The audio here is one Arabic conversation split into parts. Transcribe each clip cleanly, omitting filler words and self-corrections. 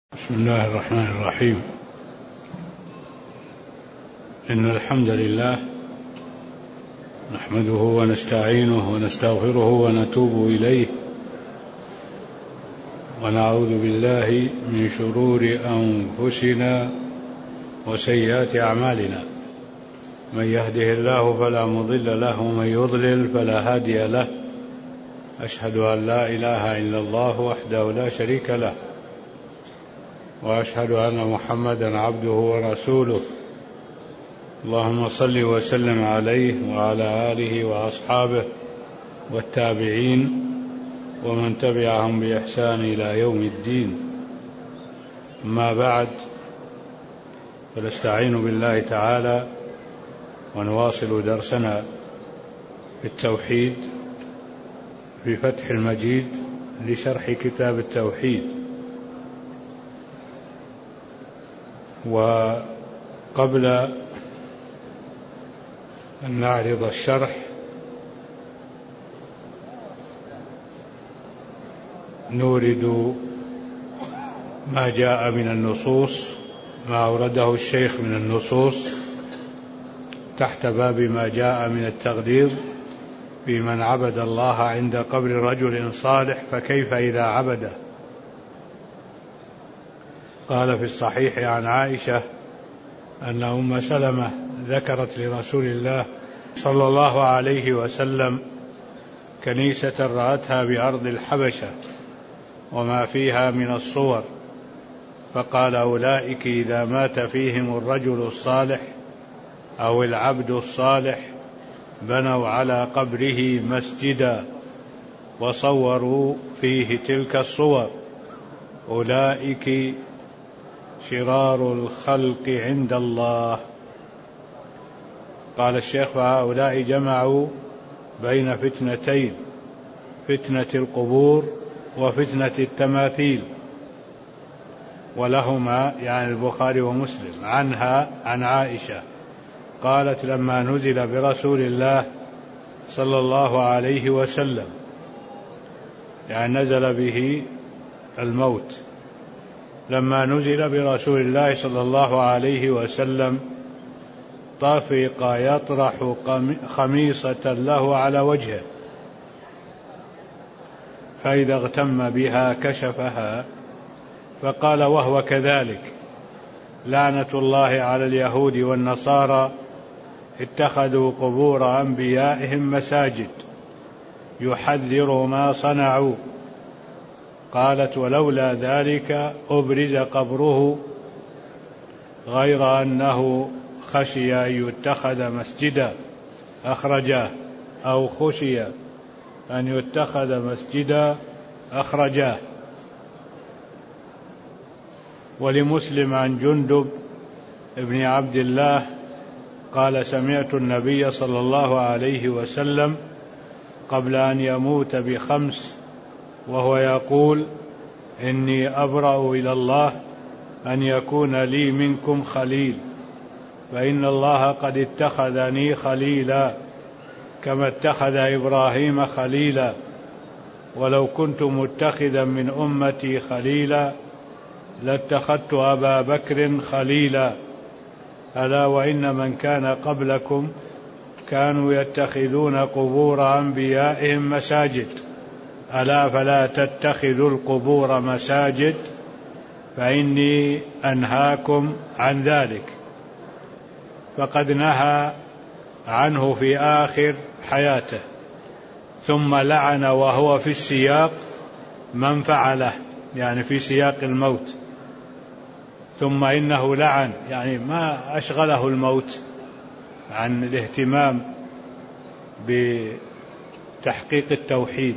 بسم الله الرحمن الرحيم. إن الحمد لله نحمده ونستعينه ونستغفره ونتوب إليه، ونعوذ بالله من شرور أنفسنا وسيئات أعمالنا. من يهده الله فلا مضل له ومن يضلل فلا هادي له. أشهد أن لا إله إلا الله وحده لا شريك له، وأشهد أن محمدا عبده ورسوله. اللهم صل وسلم عليه وعلى آله وأصحابه والتابعين ومن تبعهم بإحسان إلى يوم الدين. أما بعد، فنستعين بالله تعالى ونواصل درسنا في التوحيد في فتح المجيد لشرح كتاب التوحيد. وقبل أن نعرض الشرح نورد ما جاء من النصوص، ما أورده الشيخ من النصوص تحت باب ما جاء من التغليظ في من عبد الله عند قبر رجل صالح فكيف إذا عبده. قال في الصحيح عن عائشة أن أم سلمة ذكرت لرسول الله صلى الله عليه وسلم كنيسة رأتها بأرض الحبشة وما فيها من الصور، فقال: أولئك إذا مات فيهم الرجل الصالح أو العبد الصالح بنوا على قبره مسجدا وصوروا فيه تلك الصور، أولئك شرار الخلق عند الله. قال الشيخ: فهؤلاء جمعوا بين فتنتين، فتنة القبور وفتنة التماثيل. ولهما يعني البخاري ومسلم عنها عن عائشة قالت: لما نزل برسول الله صلى الله عليه وسلم، يعني نزل به الموت، لما نزل برسول الله صلى الله عليه وسلم طفق يطرح خميصة له على وجهه، فإذا اغتم بها كشفها، فقال وهو كذلك: لعنة الله على اليهود والنصارى اتخذوا قبور أنبيائهم مساجد يحذر ما صنعوا. قالت: ولولا ذلك أبرز قبره، غير أنه خشي أن يتخذ مسجدا، أخرجاه، أو خشي أن يتخذ مسجدا، أخرجاه. ولمسلم عن جندب ابن عبد الله قال: سمعت النبي صلى الله عليه وسلم قبل أن يموت ب5 وهو يقول: إني أبرأ إلى الله أن يكون لي منكم خليل، فإن الله قد اتخذني خليلا كما اتخذ إبراهيم خليلا، ولو كنت متخذا من أمتي خليلا لاتخذت أبا بكر خليلا. ألا وإن من كان قبلكم كانوا يتخذون قبور أنبيائهم مساجد، ألا فلا تتخذوا القبور مساجد فإني أنهاكم عن ذلك. فقد نهى عنه في آخر حياته، ثم لعن وهو في السياق من فعله، يعني في سياق الموت. ثم إنه لعن، يعني ما أشغله الموت عن الاهتمام بتحقيق التوحيد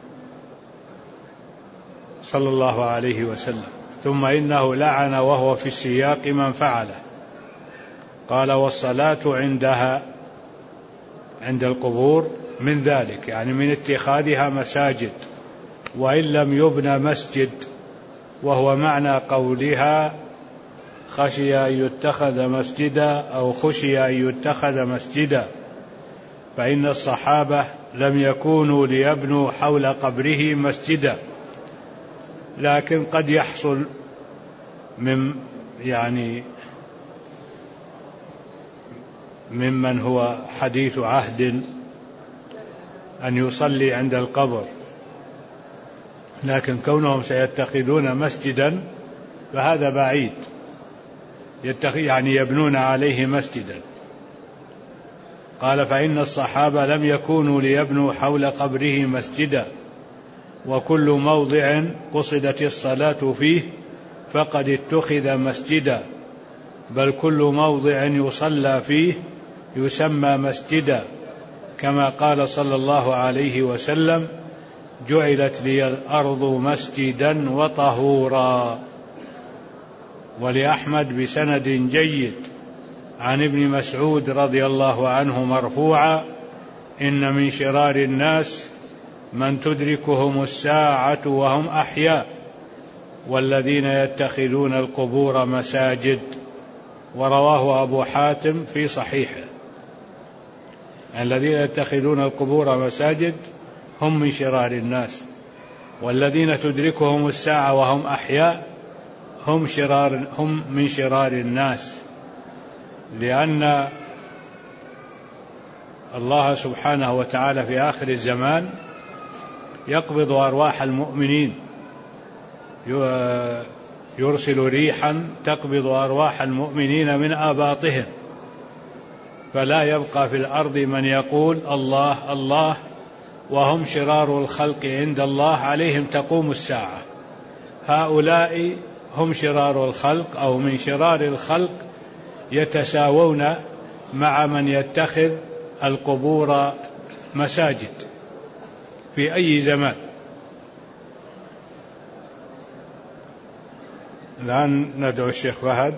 صلى الله عليه وسلم. ثم إنه لعن وهو في السياق من فعله. قال: والصلاة عندها، عند القبور، من ذلك، يعني من اتخاذها مساجد، وإن لم يبنى مسجد، وهو معنى قولها خشي أن يتخذ مسجدا أو خشي أن يتخذ مسجدا. فإن الصحابة لم يكونوا ليبنوا حول قبره مسجدا، لكن قد يحصل ممن هو حديث عهد أن يصلي عند القبر، لكن كونهم سيتخذون مسجدا فهذا بعيد، يعني يبنون عليه مسجدا. قال: فإن الصحابة لم يكونوا ليبنوا حول قبره مسجدا، وكل موضع قصدت الصلاة فيه فقد اتخذ مسجدا، بل كل موضع يصلى فيه يسمى مسجدا، كما قال صلى الله عليه وسلم: جعلت لي الأرض مسجدا وطهورا. ولأحمد بسند جيد عن ابن مسعود رضي الله عنه مرفوعا: إن من شرار الناس من تدركهم الساعة وهم أحياء، والذين يتخذون القبور مساجد. ورواه أبو حاتم في صحيحه. الذين يتخذون القبور مساجد هم من شرار الناس، والذين تدركهم الساعة وهم أحياء هم من شرار الناس، لأن الله سبحانه وتعالى في آخر الزمان يقبض أرواح المؤمنين، يرسل ريحا تقبض أرواح المؤمنين من آباطهم، فلا يبقى في الأرض من يقول الله الله، وهم شرار الخلق عند الله، عليهم تقوم الساعة. هؤلاء هم شرار الخلق أو من شرار الخلق، يتساوون مع من يتخذ القبور مساجد في أي زمان. الآن ندعو الشيخ فهد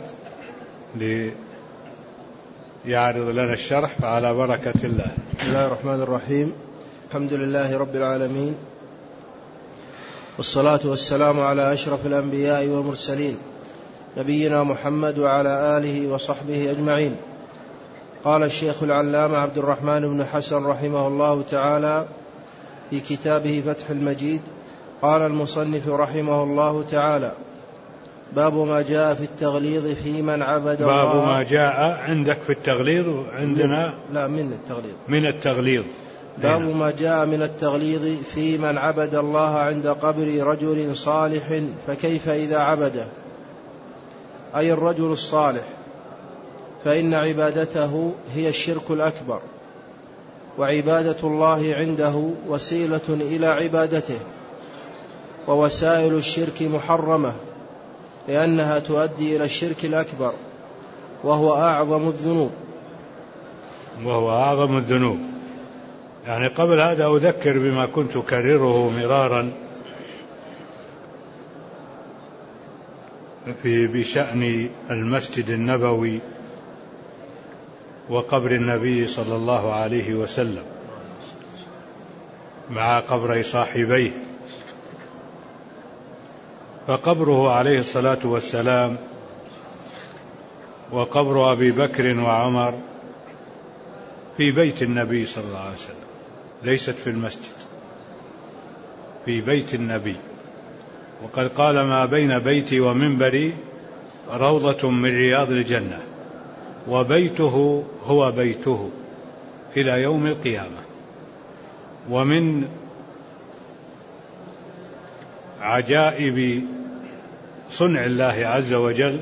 ليعرض لنا الشرح، فعلى بركة الله. بسم الله الرحمن الرحيم. الحمد لله رب العالمين، والصلاة والسلام على أشرف الأنبياء والمرسلين، نبينا محمد وعلى آله وصحبه أجمعين. قال الشيخ العلامة عبد الرحمن بن حسن رحمه الله تعالى في كتابه فتح المجيد: قال المصنف رحمه الله تعالى: باب ما جاء في التغليظ في من عبد الله. باب ما جاء عندك في التغليظ، عندنا لا من التغليظ. باب ما جاء من التغليظ في من عبد الله عند قبر رجل صالح، فكيف إذا عبده، أي الرجل الصالح، فإن عبادته هي الشرك الأكبر، وعبادة الله عنده وسيلة إلى عبادته، ووسائل الشرك محرمة لأنها تؤدي إلى الشرك الأكبر، وهو أعظم الذنوب. يعني قبل هذا أذكر بما كنت أكرره مرارا بشأن المسجد النبوي وقبر النبي صلى الله عليه وسلم مع قبر صاحبيه. فقبره عليه الصلاة والسلام وقبر أبي بكر وعمر في بيت النبي صلى الله عليه وسلم، ليست في المسجد، في بيت النبي. وقد قال: ما بين بيتي ومنبري روضة من رياض الجنة، وبيته هو بيته إلى يوم القيامة. ومن عجائب صنع الله عز وجل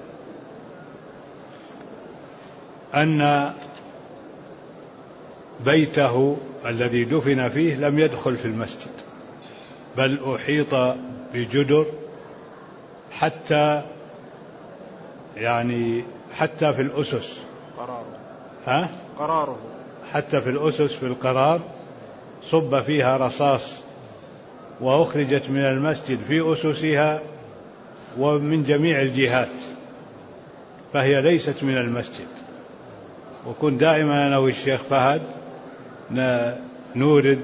أن بيته الذي دفن فيه لم يدخل في المسجد، بل أحيط بجدر حتى في الأسس، قراره حتى في الأسس، في القرار صب فيها رصاص، وأخرجت من المسجد في أسسها ومن جميع الجهات، فهي ليست من المسجد. وكن دائما أنا والشيخ فهد نورد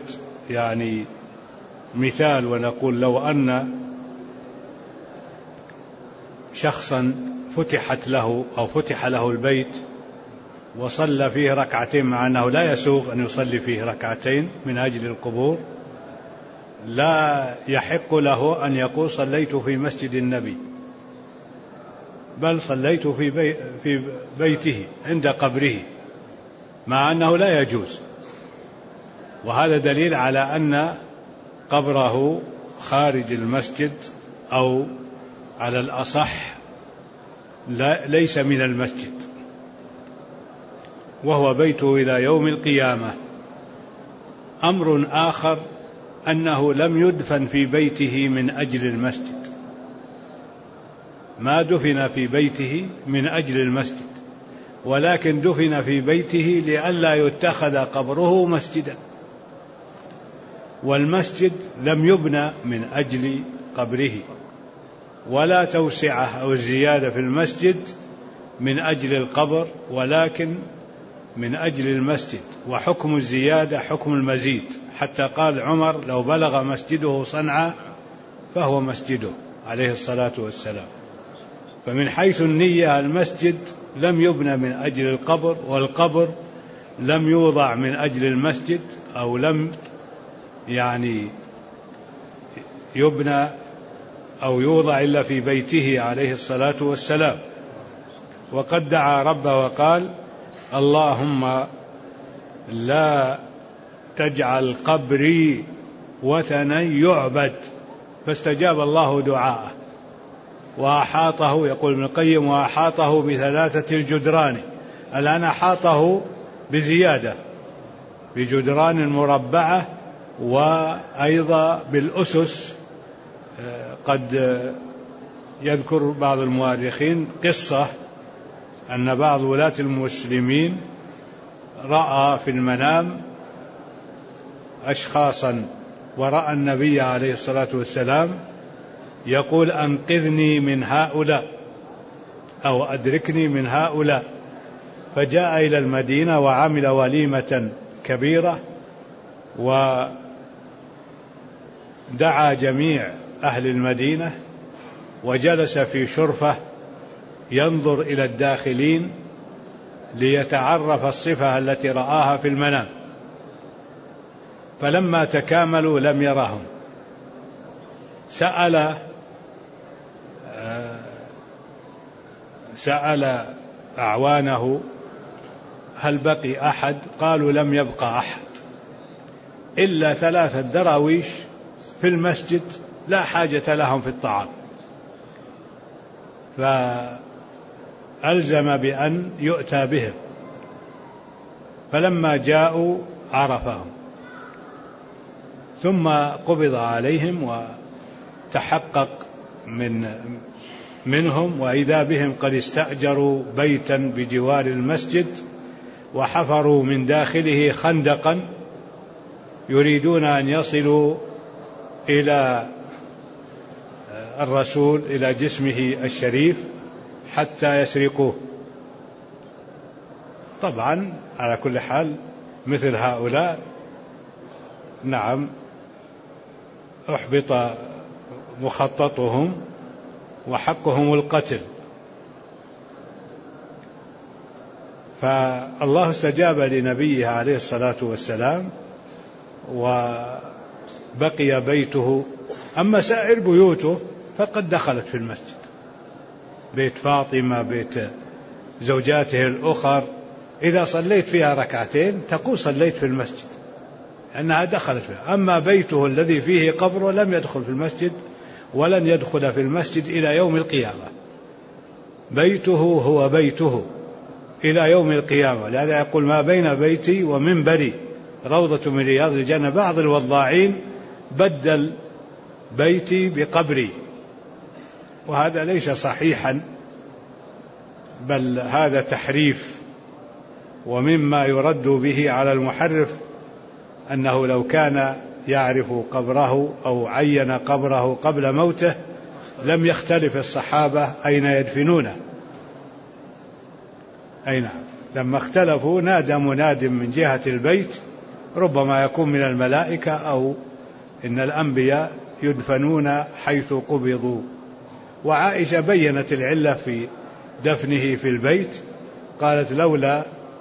مثال ونقول: لو أن شخصا فتح له البيت وصلى فيه ركعتين، مع أنه لا يسوغ أن يصلي فيه ركعتين من أجل القبور، لا يحق له أن يقول: صليت في مسجد النبي، بل صليت في بيته عند قبره، مع أنه لا يجوز. وهذا دليل على أن قبره خارج المسجد، أو على الأصح ليس من المسجد، وهو بيته إلى يوم القيامة. أمر آخر أنه لم يدفن في بيته من أجل المسجد، ما دفن في بيته من أجل المسجد، ولكن دفن في بيته لئلا يتخذ قبره مسجدا، والمسجد لم يبنى من أجل قبره، ولا توسعة أو زيادة في المسجد من أجل القبر، ولكن من أجل المسجد. وحكم الزيادة حكم المزيد، حتى قال عمر: لو بلغ مسجده صنعاء فهو مسجده، عليه الصلاة والسلام. فمن حيث النية المسجد لم يبنى من أجل القبر، والقبر لم يوضع من أجل المسجد، أو لم يبنى أو يوضع إلا في بيته عليه الصلاة والسلام. وقد دعا ربه وقال: اللهم لا تجعل قبري وثنا يعبد، فاستجاب الله دعاءه، وأحاطه، يقول ابن القيم: وأحاطه ب3 الجدران. الآن أحاطه بزيادة، بجدران مربعة، وأيضا بالأسس. قد يذكر بعض المؤرخين قصة أن بعض ولاة المسلمين رأى في المنام أشخاصا، ورأى النبي عليه الصلاة والسلام يقول: أنقذني من هؤلاء، أو أدركني من هؤلاء. فجاء إلى المدينة وعمل وليمة كبيرة، ودعا جميع أهل المدينة، وجلس في شرفة ينظر إلى الداخلين ليتعرف الصفة التي رآها في المنام. فلما تكاملوا لم يرهم، سأل أعوانه: هل بقي أحد؟ قالوا: لم يبقى أحد إلا 3 دراويش في المسجد لا حاجة لهم في الطعام. فألزم بأن يؤتى بهم، فلما جاءوا عرفهم، ثم قبض عليهم وتحقق منهم، وإذا بهم قد استأجروا بيتا بجوار المسجد، وحفروا من داخله خندقا يريدون أن يصلوا إلى الرسول، إلى جسمه الشريف، حتى يسرقوه. طبعا على كل حال مثل هؤلاء أحبط مخططهم، وحقهم القتل. فالله استجاب لنبيه عليه الصلاة والسلام، وبقي بيته. أما سائر بيوته فقد دخلت في المسجد، بيت فاطمة، بيت زوجاته الأخر، إذا صليت فيها 2 تقول صليت في المسجد، أنها دخلت فيها. أما بيته الذي فيه قبر لم يدخل في المسجد، ولن يدخل في المسجد إلى يوم القيامة. بيته هو بيته إلى يوم القيامة. لهذا يقول: ما بين بيتي ومنبري روضة من رياض الجنة. بعض الوضاعين بدل بيتي بقبري، وهذا ليس صحيحا، بل هذا تحريف. ومما يرد به على المحرف أنه لو كان يعرف قبره أو عين قبره قبل موته لم يختلف الصحابة أين يدفنونه. أين لما اختلفوا نادى مناد من جهة البيت، ربما يكون من الملائكة، أو إن الأنبياء يدفنون حيث قبضوا. وعائشة بيّنت العلة في دفنه في البيت، قالت: لولا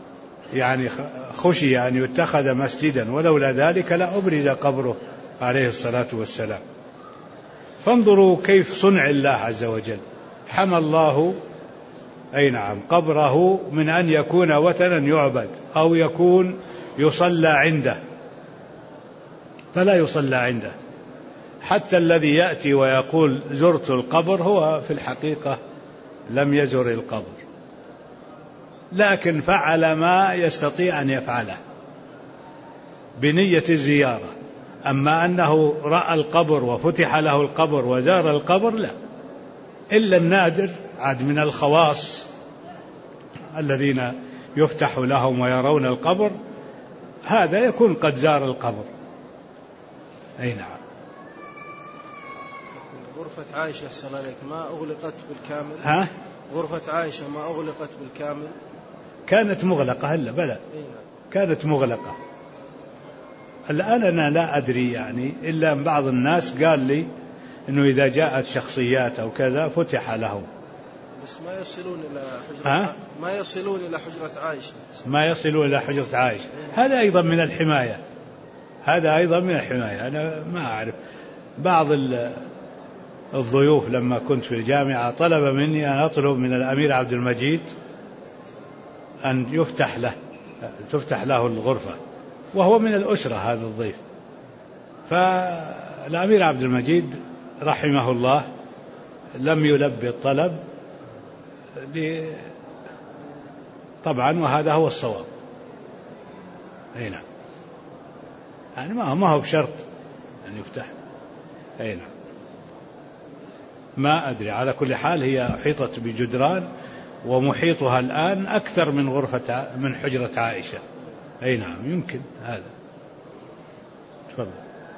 خشي أن يتخذ مسجدا، ولولا ذلك لأبرز قبره عليه الصلاة والسلام. فانظروا كيف صنع الله عز وجل. حمى الله أي نعم، قبره من أن يكون وثنا يعبد أو يكون يصلى عنده، فلا يصلى عنده. حتى الذي يأتي ويقول زرت القبر هو في الحقيقة لم يزر القبر، لكن فعل ما يستطيع أن يفعله بنية الزيارة. أما أنه رأى القبر وفتح له القبر وزار القبر لا، إلا النادر عاد من الخواص الذين يفتح لهم ويرون القبر، هذا يكون قد زار القبر. أي نعم. غرفة عائشة أحسن عليك ما أغلقت بالكامل؟ ها؟ غرفة عائشة ما أغلقت بالكامل؟ كانت مغلقة هلا بلى، كانت مغلقة. الآن أنا لا أدري يعني، إلا أن بعض الناس قال لي أنه إذا جاءت شخصيات أو كذا فتح لهم، بس ما يصلون إلى حجرة ما يصلون إلى حجرة عائشة، ما يصلون إلى حجرة عائشة. هذا أيضا من الحماية، هذا أيضا من الحماية. أنا ما أعرف، بعض الضيوف لما كنت في الجامعة طلب مني أن أطلب من الأمير عبد المجيد أن تفتح له الغرفة، وهو من الأسرة هذا الضيف. فالأمير عبد المجيد رحمه الله لم يلبي الطلب طبعا، وهذا هو الصواب. أي نعم، يعني ما هو بشرط أن يفتح. أي نعم، ما أدري، على كل حال هي أحيطت بجدران، ومحيطها الآن أكثر من حجرة عائشة. أي نعم، يمكن هذا. تفضل.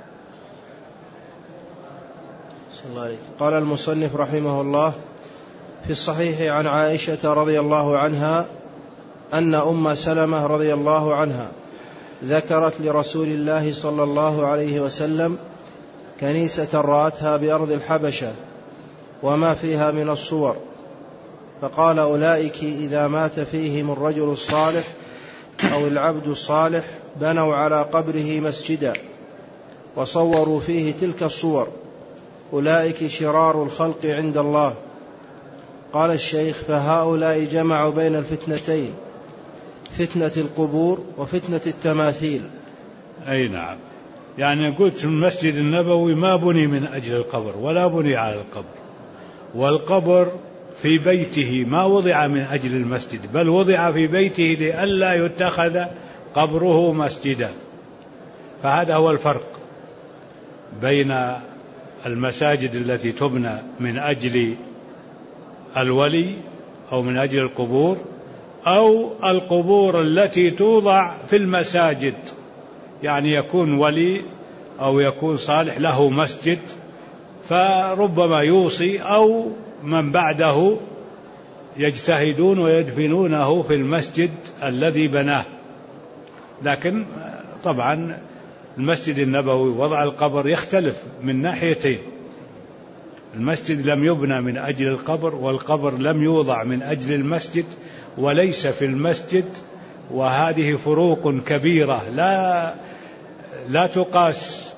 صلى الله عليه. قال المصنف رحمه الله: في الصحيح عن عائشة رضي الله عنها أن أم سلمة رضي الله عنها ذكرت لرسول الله صلى الله عليه وسلم كنيسة رأتها بأرض الحبشة وما فيها من الصور، فقال: أولئك إذا مات فيهم الرجل الصالح أو العبد الصالح بنوا على قبره مسجدا وصوروا فيه تلك الصور، أولئك شرار الخلق عند الله. قال الشيخ: فهؤلاء جمعوا بين الفتنتين، فتنة القبور وفتنة التماثيل. أي نعم، يعني قلت المسجد النبوي ما بني من أجل القبر ولا بني على القبر، والقبر في بيته ما وضع من أجل المسجد، بل وضع في بيته لئلا يتخذ قبره مسجدا. فهذا هو الفرق بين المساجد التي تبنى من أجل الولي أو من أجل القبور، أو القبور التي توضع في المساجد، يعني يكون ولي أو يكون صالح له مسجد، فربما يوصي أو من بعده يجتهدون ويدفنونه في المسجد الذي بناه. لكن طبعا المسجد النبوي وضع القبر يختلف من ناحيتين، المسجد لم يبنى من أجل القبر، والقبر لم يوضع من أجل المسجد وليس في المسجد، وهذه فروق كبيرة لا تقاس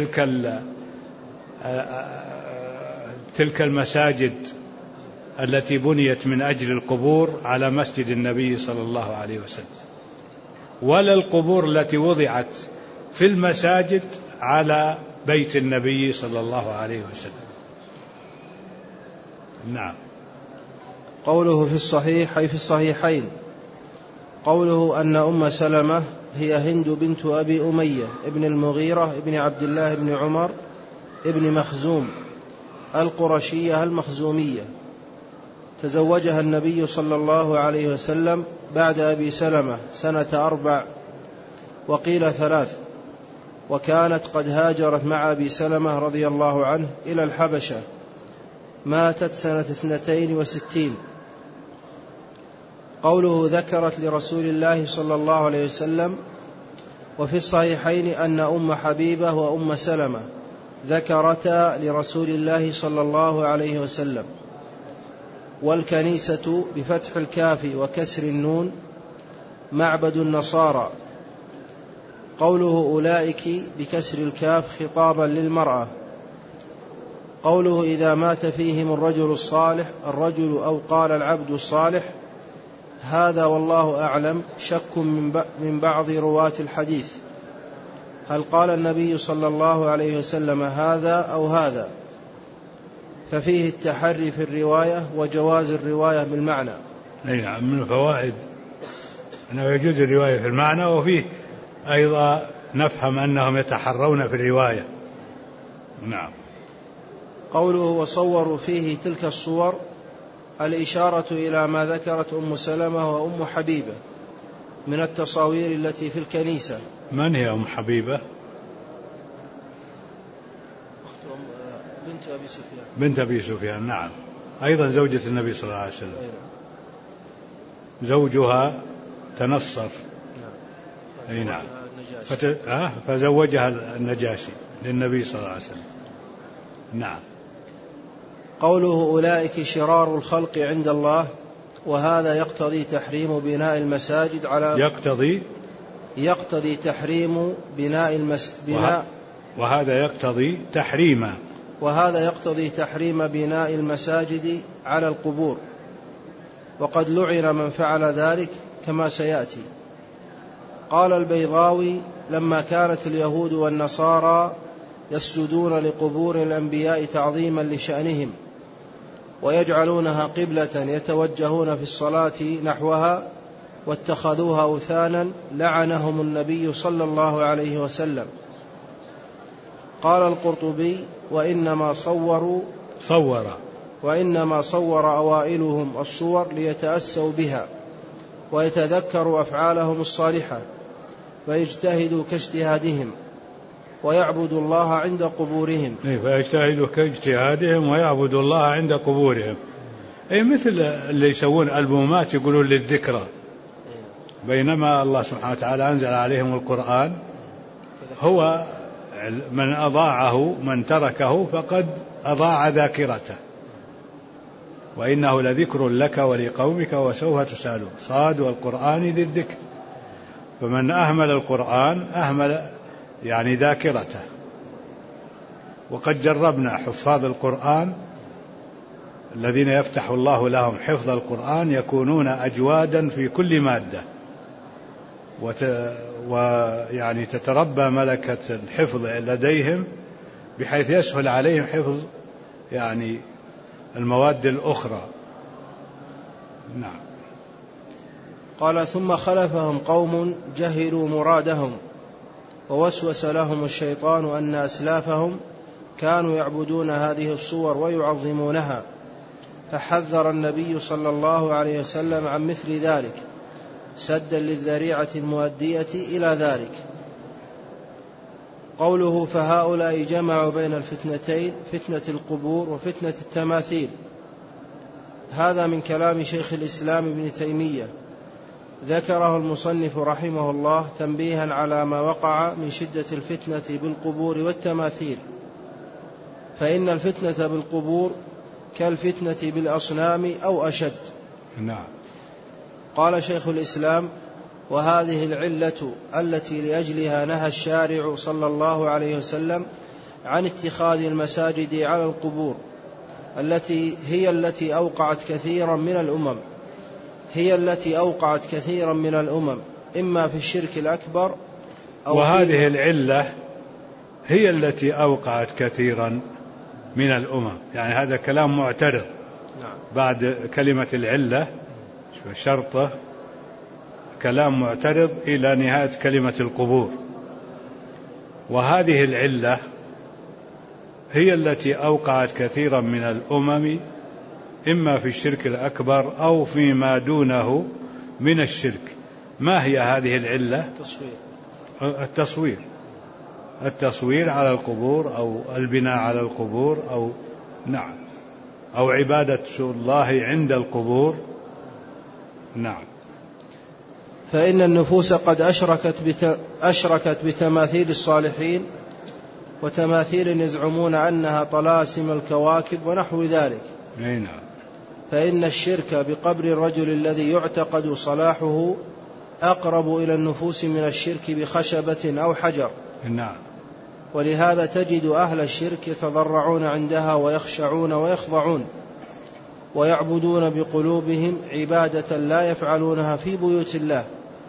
تلك المساجد التي بنيت من أجل القبور على مسجد النبي صلى الله عليه وسلم، ولا القبور التي وضعت في المساجد على بيت النبي صلى الله عليه وسلم. نعم. قوله في الصحيح أي في الصحيحين، قوله أن أم سلمة هي هند بنت أبي أمية ابن المغيرة ابن عبد الله بن عمر ابن مخزوم القرشية المخزومية، تزوجها النبي صلى الله عليه وسلم بعد أبي سلمة سنة 4 وقيل 3، وكانت قد هاجرت مع أبي سلمة رضي الله عنه إلى الحبشة، ماتت سنة 62. قوله ذكرت لرسول الله صلى الله عليه وسلم، وفي الصحيحين أن أم حبيبة وأم سلمة ذكرتا لرسول الله صلى الله عليه وسلم. والكنيسة بفتح الكاف وكسر النون معبد النصارى. قوله أولئك بكسر الكاف خطابا للمرأة، قوله إذا مات فيهم الرجل الصالح، الرجل أو قال العبد الصالح، هذا والله أعلم شك من بعض رواة الحديث، هل قال النبي صلى الله عليه وسلم هذا أو هذا؟ ففيه التحري في الرواية وجواز الرواية بالمعنى. نعم، من الفوائد أنه يجوز الرواية في المعنى، وفيه أيضا نفهم أنهم يتحرون في الرواية. نعم. قوله وصوروا فيه تلك الصور، الإشارة إلى ما ذكرت أم سلمة وأم حبيبة من التصاوير التي في الكنيسة. من هي أم حبيبة؟ بنت أبي سفيان. بنت أبي سفيان، نعم، أيضا زوجة النبي صلى الله عليه وسلم. زوجها تنصر. أي نعم. فزوجها النجاشي للنبي صلى الله عليه وسلم. نعم. قوله أولئك شرار الخلق عند الله، وهذا يقتضي تحريم بناء المساجد على يقتضي تحريم وهذا يقتضي تحريم بناء المساجد على القبور، وقد لعن من فعل ذلك كما سيأتي. قال البيضاوي لما كانت اليهود والنصارى يسجدون لقبور الأنبياء تعظيما لشأنهم ويجعلونها قبلة يتوجهون في الصلاة نحوها واتخذوها أوثانا، لعنهم النبي صلى الله عليه وسلم. قال القرطبي وإنما صور أوائلهم الصور ليتأسوا بها ويتذكروا أفعالهم الصالحة فيجتهدوا كاجتهادهم ويعبدوا الله عند قبورهم. فيجتهدوا كاجتهادهم ويعبدوا الله عند قبورهم، أي مثل اللي يسوون ألبومات يقولون للذكرى، بينما الله سبحانه وتعالى أنزل عليهم القرآن، هو من أضاعه من تركه فقد أضاع ذاكرته، وإنه لذكر لك ولقومك وسوف تسألون. صاد والقرآن ذي الذكر، فمن أهمل القرآن أهمل يعني ذاكرته. وقد جربنا حفاظ القرآن الذين يفتح الله لهم حفظ القرآن يكونون أجوادا في كل مادة، ويعني تتربى ملكة الحفظ لديهم بحيث يسهل عليهم حفظ يعني المواد الأخرى. نعم. قال ثم خلفهم قوم جهلوا مرادهم ووسوس لهم الشيطان أن أسلافهم كانوا يعبدون هذه الصور ويعظمونها، فحذر النبي صلى الله عليه وسلم عن مثل ذلك سدا للذريعة المؤدية إلى ذلك. قوله فهؤلاء جمعوا بين الفتنتين، فتنة القبور وفتنة التماثيل، هذا من كلام شيخ الإسلام ابن تيمية، ذكره المصنف رحمه الله تنبيها على ما وقع من شدة الفتنة بالقبور والتماثيل، فإن الفتنة بالقبور كالفتنة بالأصنام أو أشد. نعم. قال شيخ الإسلام وهذه العلة التي لأجلها نهى الشارع صلى الله عليه وسلم عن اتخاذ المساجد على القبور، هي التي أوقعت كثيرا من الأمم إما في الشرك الأكبر أو وهذه العلة هي التي أوقعت كثيرا من الأمم، يعني هذا كلام معترض. نعم. بعد كلمة العلة شرطة كلام معترض إلى نهاية كلمة القبور. وهذه العلة هي التي أوقعت كثيرا من الأمم إما في الشرك الأكبر أو فيما دونه من الشرك. ما هي هذه العلة؟ التصوير على القبور أو البناء على القبور أو نعم أو عبادة الله عند القبور. نعم. فإن النفوس قد أشركت بتماثيل الصالحين وتماثيل يزعمون أنها طلاسم الكواكب ونحو ذلك. نعم. فإن الشرك بقبر الرجل الذي يعتقد صلاحه أقرب إلى النفوس من الشرك بخشبة أو حجر. نعم. ولهذا تجد أهل الشرك يتضرعون عندها ويخشعون ويخضعون ويعبدون بقلوبهم عبادة لا يفعلونها في بيوت الله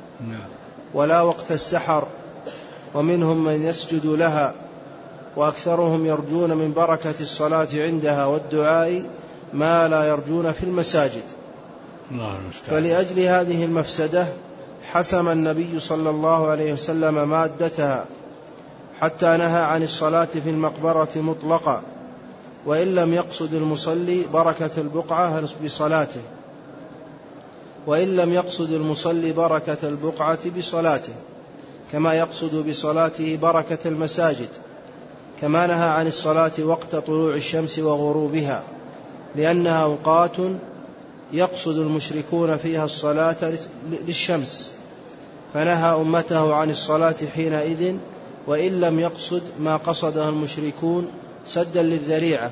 ولا وقت السحر، ومنهم من يسجد لها، وأكثرهم يرجون من بركة الصلاة عندها والدعاء ما لا يرجون في المساجد. فلأجل هذه المفسدة حسم النبي صلى الله عليه وسلم مادتها، حتى نهى عن الصلاة في المقبرة مطلقا، وإن لم يقصد المصلي بركة البقعة بصلاته، وإن لم يقصد المصلي بركة البقعة بصلاته، كما يقصد بصلاته بركة المساجد. كما نهى عن الصلاة وقت طلوع الشمس وغروبها، لأنها أوقات يقصد المشركون فيها الصلاة للشمس، فنهى أمته عن الصلاة حينئذ، وإن لم يقصد ما قصده المشركون سدا للذريعة.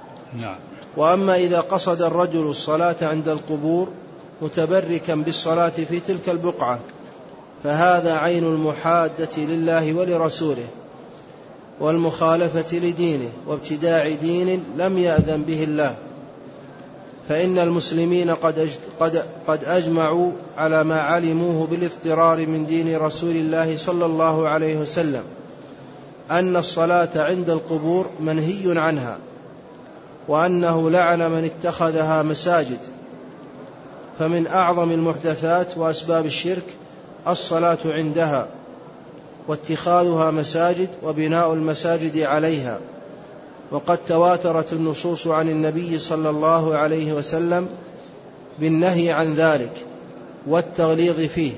وأما إذا قصد الرجل الصلاة عند القبور متبركا بالصلاة في تلك البقعة، فهذا عين المحادة لله ولرسوله والمخالفة لدينه وابتداع دين لم يأذن به الله. فإن المسلمين قد أجمعوا على ما علموه بالاضطرار من دين رسول الله صلى الله عليه وسلم أن الصلاة عند القبور منهي عنها، وأنه لعن من اتخذها مساجد. فمن أعظم المحدثات وأسباب الشرك الصلاة عندها واتخاذها مساجد وبناء المساجد عليها، وقد تواترت النصوص عن النبي صلى الله عليه وسلم بالنهي عن ذلك والتغليظ فيه،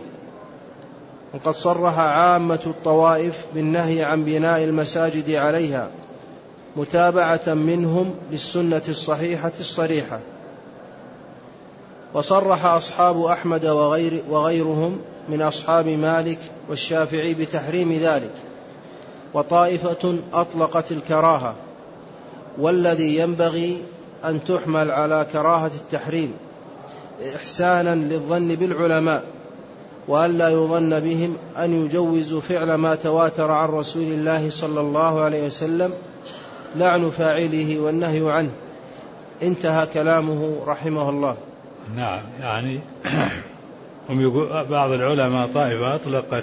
وقد صرح عامة الطوائف بالنهي عن بناء المساجد عليها متابعة منهم للسنة الصحيحة الصريحة. وصرح أصحاب أحمد وغيرهم من أصحاب مالك والشافعي بتحريم ذلك، وطائفة أطلقت الكراهة، والذي ينبغي أن تحمل على كراهة التحريم إحسانا للظن بالعلماء، وألا يظن بهم أن يجوزوا فعل ما تواتر عن رسول الله صلى الله عليه وسلم لعن فاعله والنهي عنه. انتهى كلامه رحمه الله. نعم، يعني هم يقول بعض العلماء طائفة أطلقت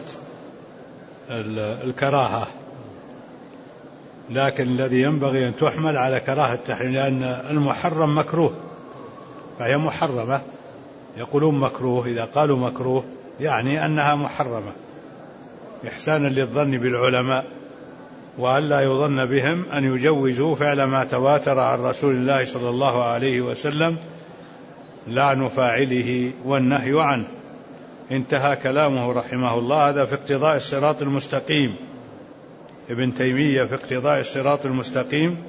الكراهة، لكن الذي ينبغي أن تحمل على كراهة التحريم، لأن المحرم مكروه فهي محرمة. يقولون مكروه، إذا قالوا مكروه يعني أنها محرمة إحسانا للظن بالعلماء، وألا يظن بهم أن يجوزوا فعل ما تواتر عن رسول الله صلى الله عليه وسلم لعن فاعله والنهي عنه. انتهى كلامه رحمه الله. هذا في اقتضاء الصراط المستقيم، ابن تيمية في اقتضاء الصراط المستقيم،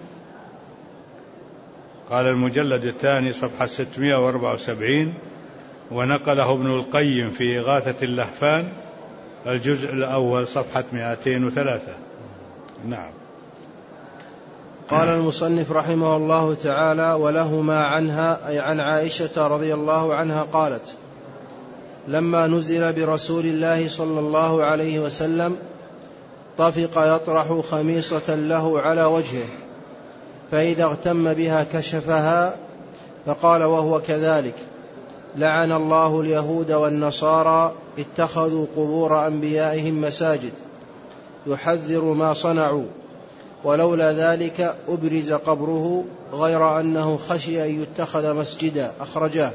قال المجلد الثاني صفحة 674، ونقله ابن القيم في إغاثة اللهفان الجزء الأول صفحة 203. نعم. قال المصنف رحمه الله تعالى: ولهما عنها، أي عن عائشة رضي الله عنها قالت: لما نزل برسول الله صلى الله عليه وسلم طفق يطرح خميصة له على وجهه، فإذا اغتم بها كشفها، فقال وهو كذلك: لعن الله اليهود والنصارى اتخذوا قبور أنبيائهم مساجد، يحذر ما صنعوا، ولولا ذلك أبرز قبره، غير أنه خشي أن يتخذ مسجدا. أخرجاه.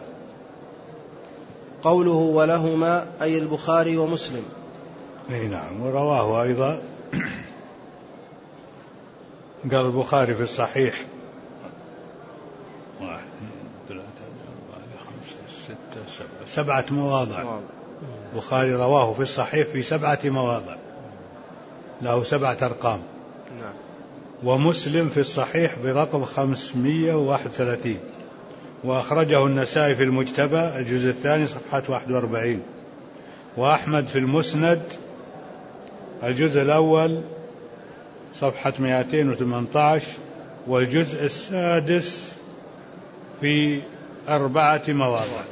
قوله ولهما أي البخاري ومسلم. نعم. ورواه أيضا قال البخاري في الصحيح 7 مواضع. البخاري رواه في الصحيح في 7 مواضع، له 7 أرقام. نعم. ومسلم في الصحيح برقم 531، وأخرجه النسائي في المجتبى الجزء الثاني صفحة 41، وأحمد في المسند الجزء الأول صفحة 218، والجزء السادس في 4 مواضع: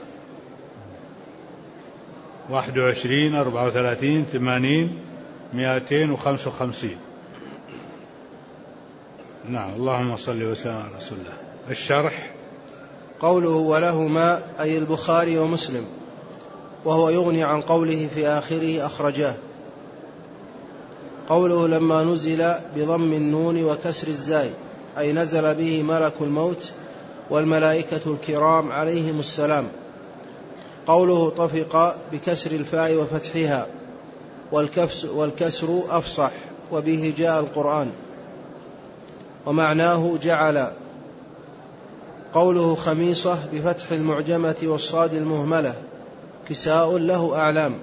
21 34 80 255. نعم. اللهم صل وسلم على رسول الله. الشرح: قوله ولهما أي البخاري ومسلم، وهو يغني عن قوله في آخره أخرجاه. قوله لما نزل بضم النون وكسر الزاي أي نزل به ملك الموت والملائكة الكرام عليهم السلام. قوله طفق بكسر الفاء وفتحها، والكسر أفصح، وبه جاء القرآن، ومعناه جعل. قوله خميصة بفتح المعجمة والصاد المهملة، كساء له أعلام.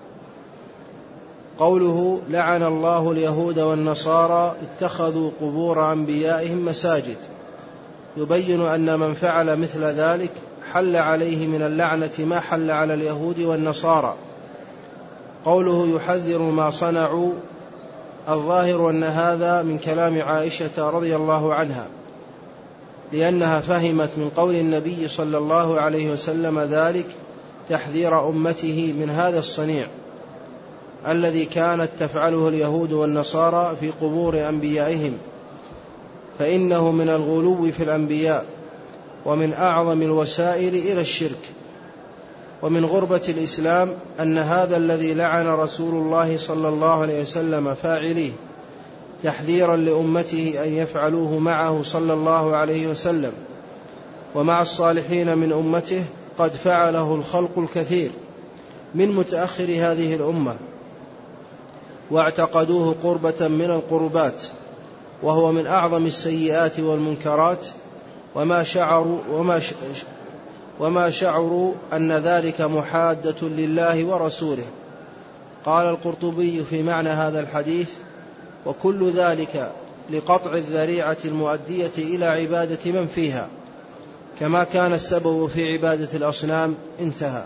قوله لعن الله اليهود والنصارى اتخذوا قبور أنبيائهم مساجد، يبين أن من فعل مثل ذلك حل عليه من اللعنة ما حل على اليهود والنصارى. قوله يحذر ما صنعوا، الظاهر أن هذا من كلام عائشة رضي الله عنها، لأنها فهمت من قول النبي صلى الله عليه وسلم ذلك تحذير أمته من هذا الصنيع الذي كانت تفعله اليهود والنصارى في قبور أنبيائهم، فإنه من الغلو في الأنبياء ومن أعظم الوسائل إلى الشرك. ومن غربة الإسلام أن هذا الذي لعن رسول الله صلى الله عليه وسلم فاعليه تحذيرا لأمته أن يفعلوه معه صلى الله عليه وسلم ومع الصالحين من أمته قد فعله الخلق الكثير من متأخر هذه الأمة، واعتقدوه قربة من القربات، وهو من أعظم السيئات والمنكرات، وما شعروا أن ذلك محادة لله ورسوله. قال القرطبي في معنى هذا الحديث: وكل ذلك لقطع الذريعة المؤدية إلى عبادة من فيها، كما كان السبب في عبادة الأصنام. انتهى.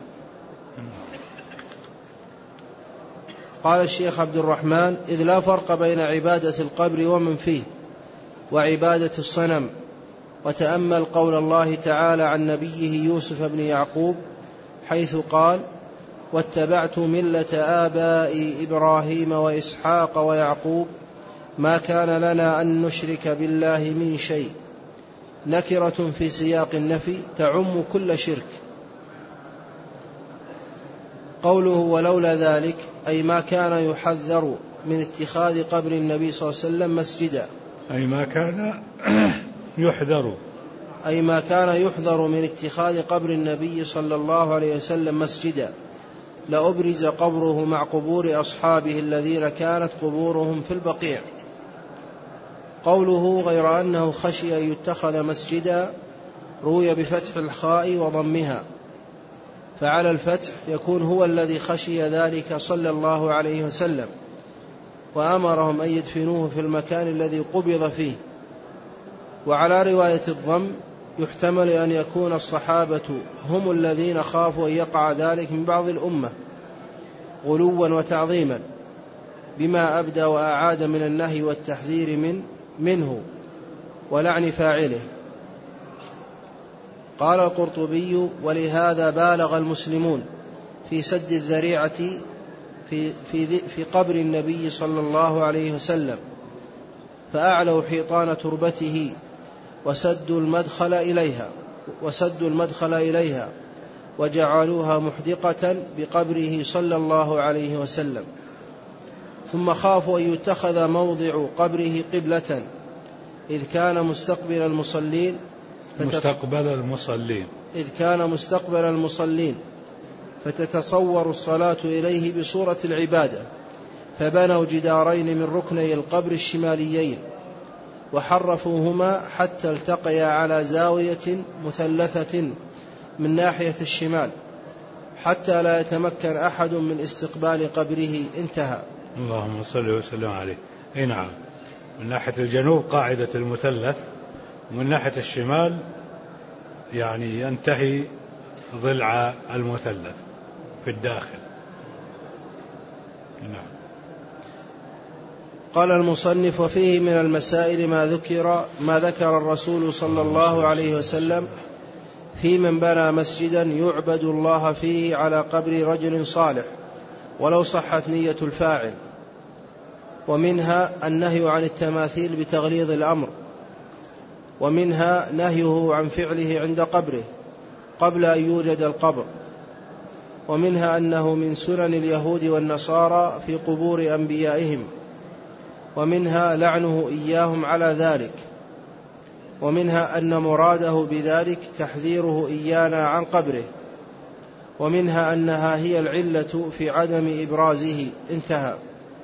قال الشيخ عبد الرحمن: إذ لا فرق بين عبادة القبر ومن فيه وعبادة الصنم. وتأمل قول الله تعالى عن نبيه يوسف بن يعقوب حيث قال: واتبعت ملة آبائي إبراهيم وإسحاق ويعقوب ما كان لنا أن نشرك بالله من شيء. نكرة في سياق النفي تعم كل شرك. قوله ولولا ذلك أي ما كان يحذر من اتخاذ قبر النبي صلى الله عليه وسلم مسجدا، أي ما كان يحذر من اتخاذ قبر النبي صلى الله عليه وسلم مسجدا لأبرز قبره مع قبور أصحابه الذين كانت قبورهم في البقيع. قوله غير أنه خشي أن يتخذ مسجدا روي بفتح الخاء وضمها، فعلى الفتح يكون هو الذي خشي ذلك صلى الله عليه وسلم، وأمرهم أن يدفنوه في المكان الذي قبض فيه. وعلى رواية الضم يحتمل أن يكون الصحابة هم الذين خافوا أن يقع ذلك من بعض الأمة غلوا وتعظيما بما أبدى وأعاد من النهي والتحذير منه ولعن فاعله. قال القرطبي: ولهذا بالغ المسلمون في سد الذريعة في قبر النبي صلى الله عليه وسلم، فأعلوا حيطان تربته وسدوا المدخل إليها وجعلوها محدقة بقبره صلى الله عليه وسلم. ثم خافوا أن يتخذ موضع قبره قبلة إذ كان مستقبل المصلين فتتصور الصلاة إليه بصورة العبادة، فبنوا جدارين من ركني القبر الشماليين وحرفوهما حتى التقيا على زاوية مثلثة من ناحية الشمال حتى لا يتمكن أحد من استقبال قبره. انتهى. اللهم صل وسلم عليه. أي نعم، من ناحية الجنوب قاعدة المثلث، ومن ناحية الشمال يعني ينتهي ضلع المثلث في الداخل. نعم. قال المصنف: وفيه من المسائل ما ذكر الرسول صلى الله عليه وسلم في من بنى مسجدا يعبد الله فيه على قبر رجل صالح ولو صحت نية الفاعل. ومنها النهي عن التماثيل بتغليظ الأمر، ومنها نهيه عن فعله عند قبره قبل أن يوجد القبر، ومنها أنه من سنن اليهود والنصارى في قبور أنبيائهم، ومنها لعنه إياهم على ذلك، ومنها أن مراده بذلك تحذيره إيانا عن قبره، ومنها أنها هي العلة في عدم إبرازه. انتهى.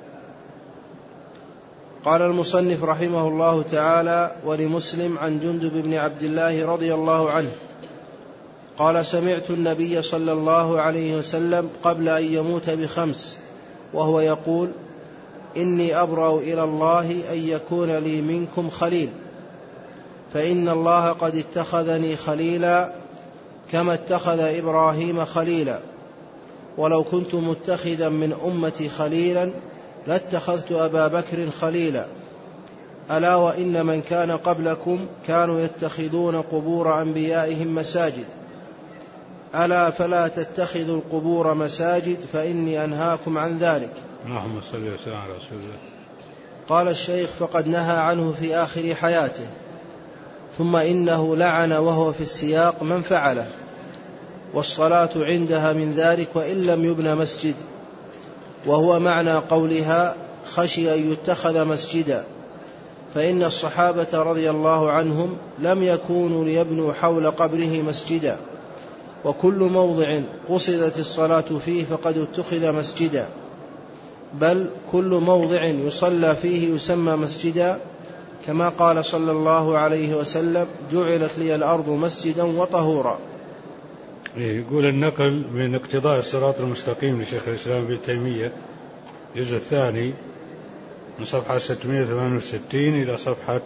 قال المصنف رحمه الله تعالى: ولمسلم عن جندب بن عبد الله رضي الله عنه قال: سمعت النبي صلى الله عليه وسلم قبل أن يموت ب5 وهو يقول: إني أبرأ إلى الله أن يكون لي منكم خليل، فإن الله قد اتخذني خليلا كما اتخذ إبراهيم خليلا، ولو كنت متخذا من أمتي خليلا لاتخذت أبا بكر خليلا، ألا وإن من كان قبلكم كانوا يتخذون قبور أنبيائهم مساجد، ألا فلا تتخذوا القبور مساجد فإني أنهاكم عن ذلك. اللهم صل وسلم على رسول الله. قال الشيخ: فقد نهى عنه في آخر حياته، ثم إنه لعن وهو في السياق من فعله، والصلاة عندها من ذلك وإن لم يبنى مسجد، وهو معنى قولها خشي أن يتخذ مسجدا، فإن الصحابة رضي الله عنهم لم يكونوا ليبنوا حول قبره مسجدا، وكل موضع قصدت الصلاة فيه فقد اتخذ مسجدا، بل كل موضع يصلى فيه يسمى مسجدا، كما قال صلى الله عليه وسلم: جعلت لي الأرض مسجدا وطهورا. يقول: النقل من اقتضاء الصراط المستقيم لشيخ الإسلام ابن تيمية الجزء الثاني من صفحة 668 إلى صفحة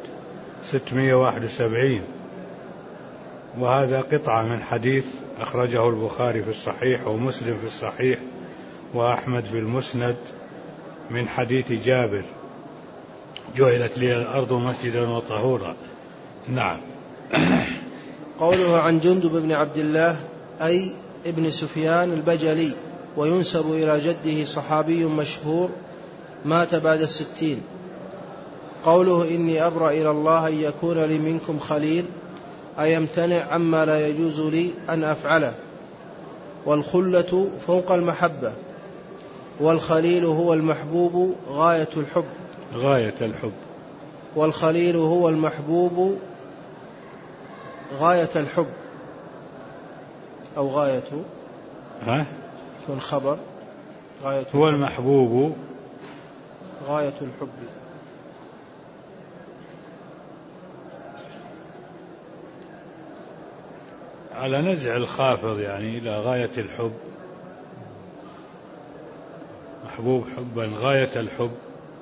671، وهذا قطعة من حديث أخرجه البخاري في الصحيح ومسلم في الصحيح وأحمد في المسند من حديث جابر: جعلت لي الأرض مسجدا وطهورا. نعم. قوله عن جندب بن عبد الله أي ابن سفيان البجلي، وينسب إلى جده صحابي مشهور مات بعد 60. قوله إني أبرأ إلى الله أن يكون لي منكم خليل، أي يمتنع عما لا يجوز لي أن أفعله، والخلة فوق المحبة، والخليل هو المحبوب غاية الحب، والخليل هو المحبوب غاية الحب، أو غاية يكون خبر غاية هو المحبوب غاية الحب. على نزع الخافض يعني إلى غاية الحب، محبوب حبا غاية الحب.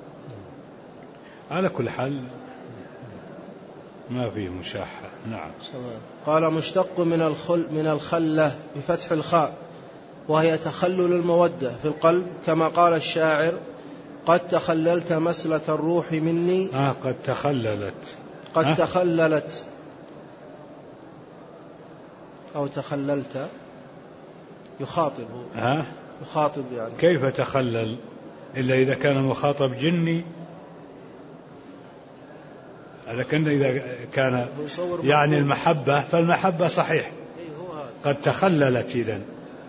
على كل حال ما فيه مشاحة. نعم. قال: مشتق من الخلة بفتح الخاء، وهي تخلل المودة في القلب، كما قال الشاعر: قد تخللت مسلك الروح مني. قد تخللت أو تخللت، يخاطب يعني. كيف تخلل إلا إذا كان المخاطب جني؟ لكن إذا كان يعني المحبة فالمحبة صحيح. قد تخللت إذن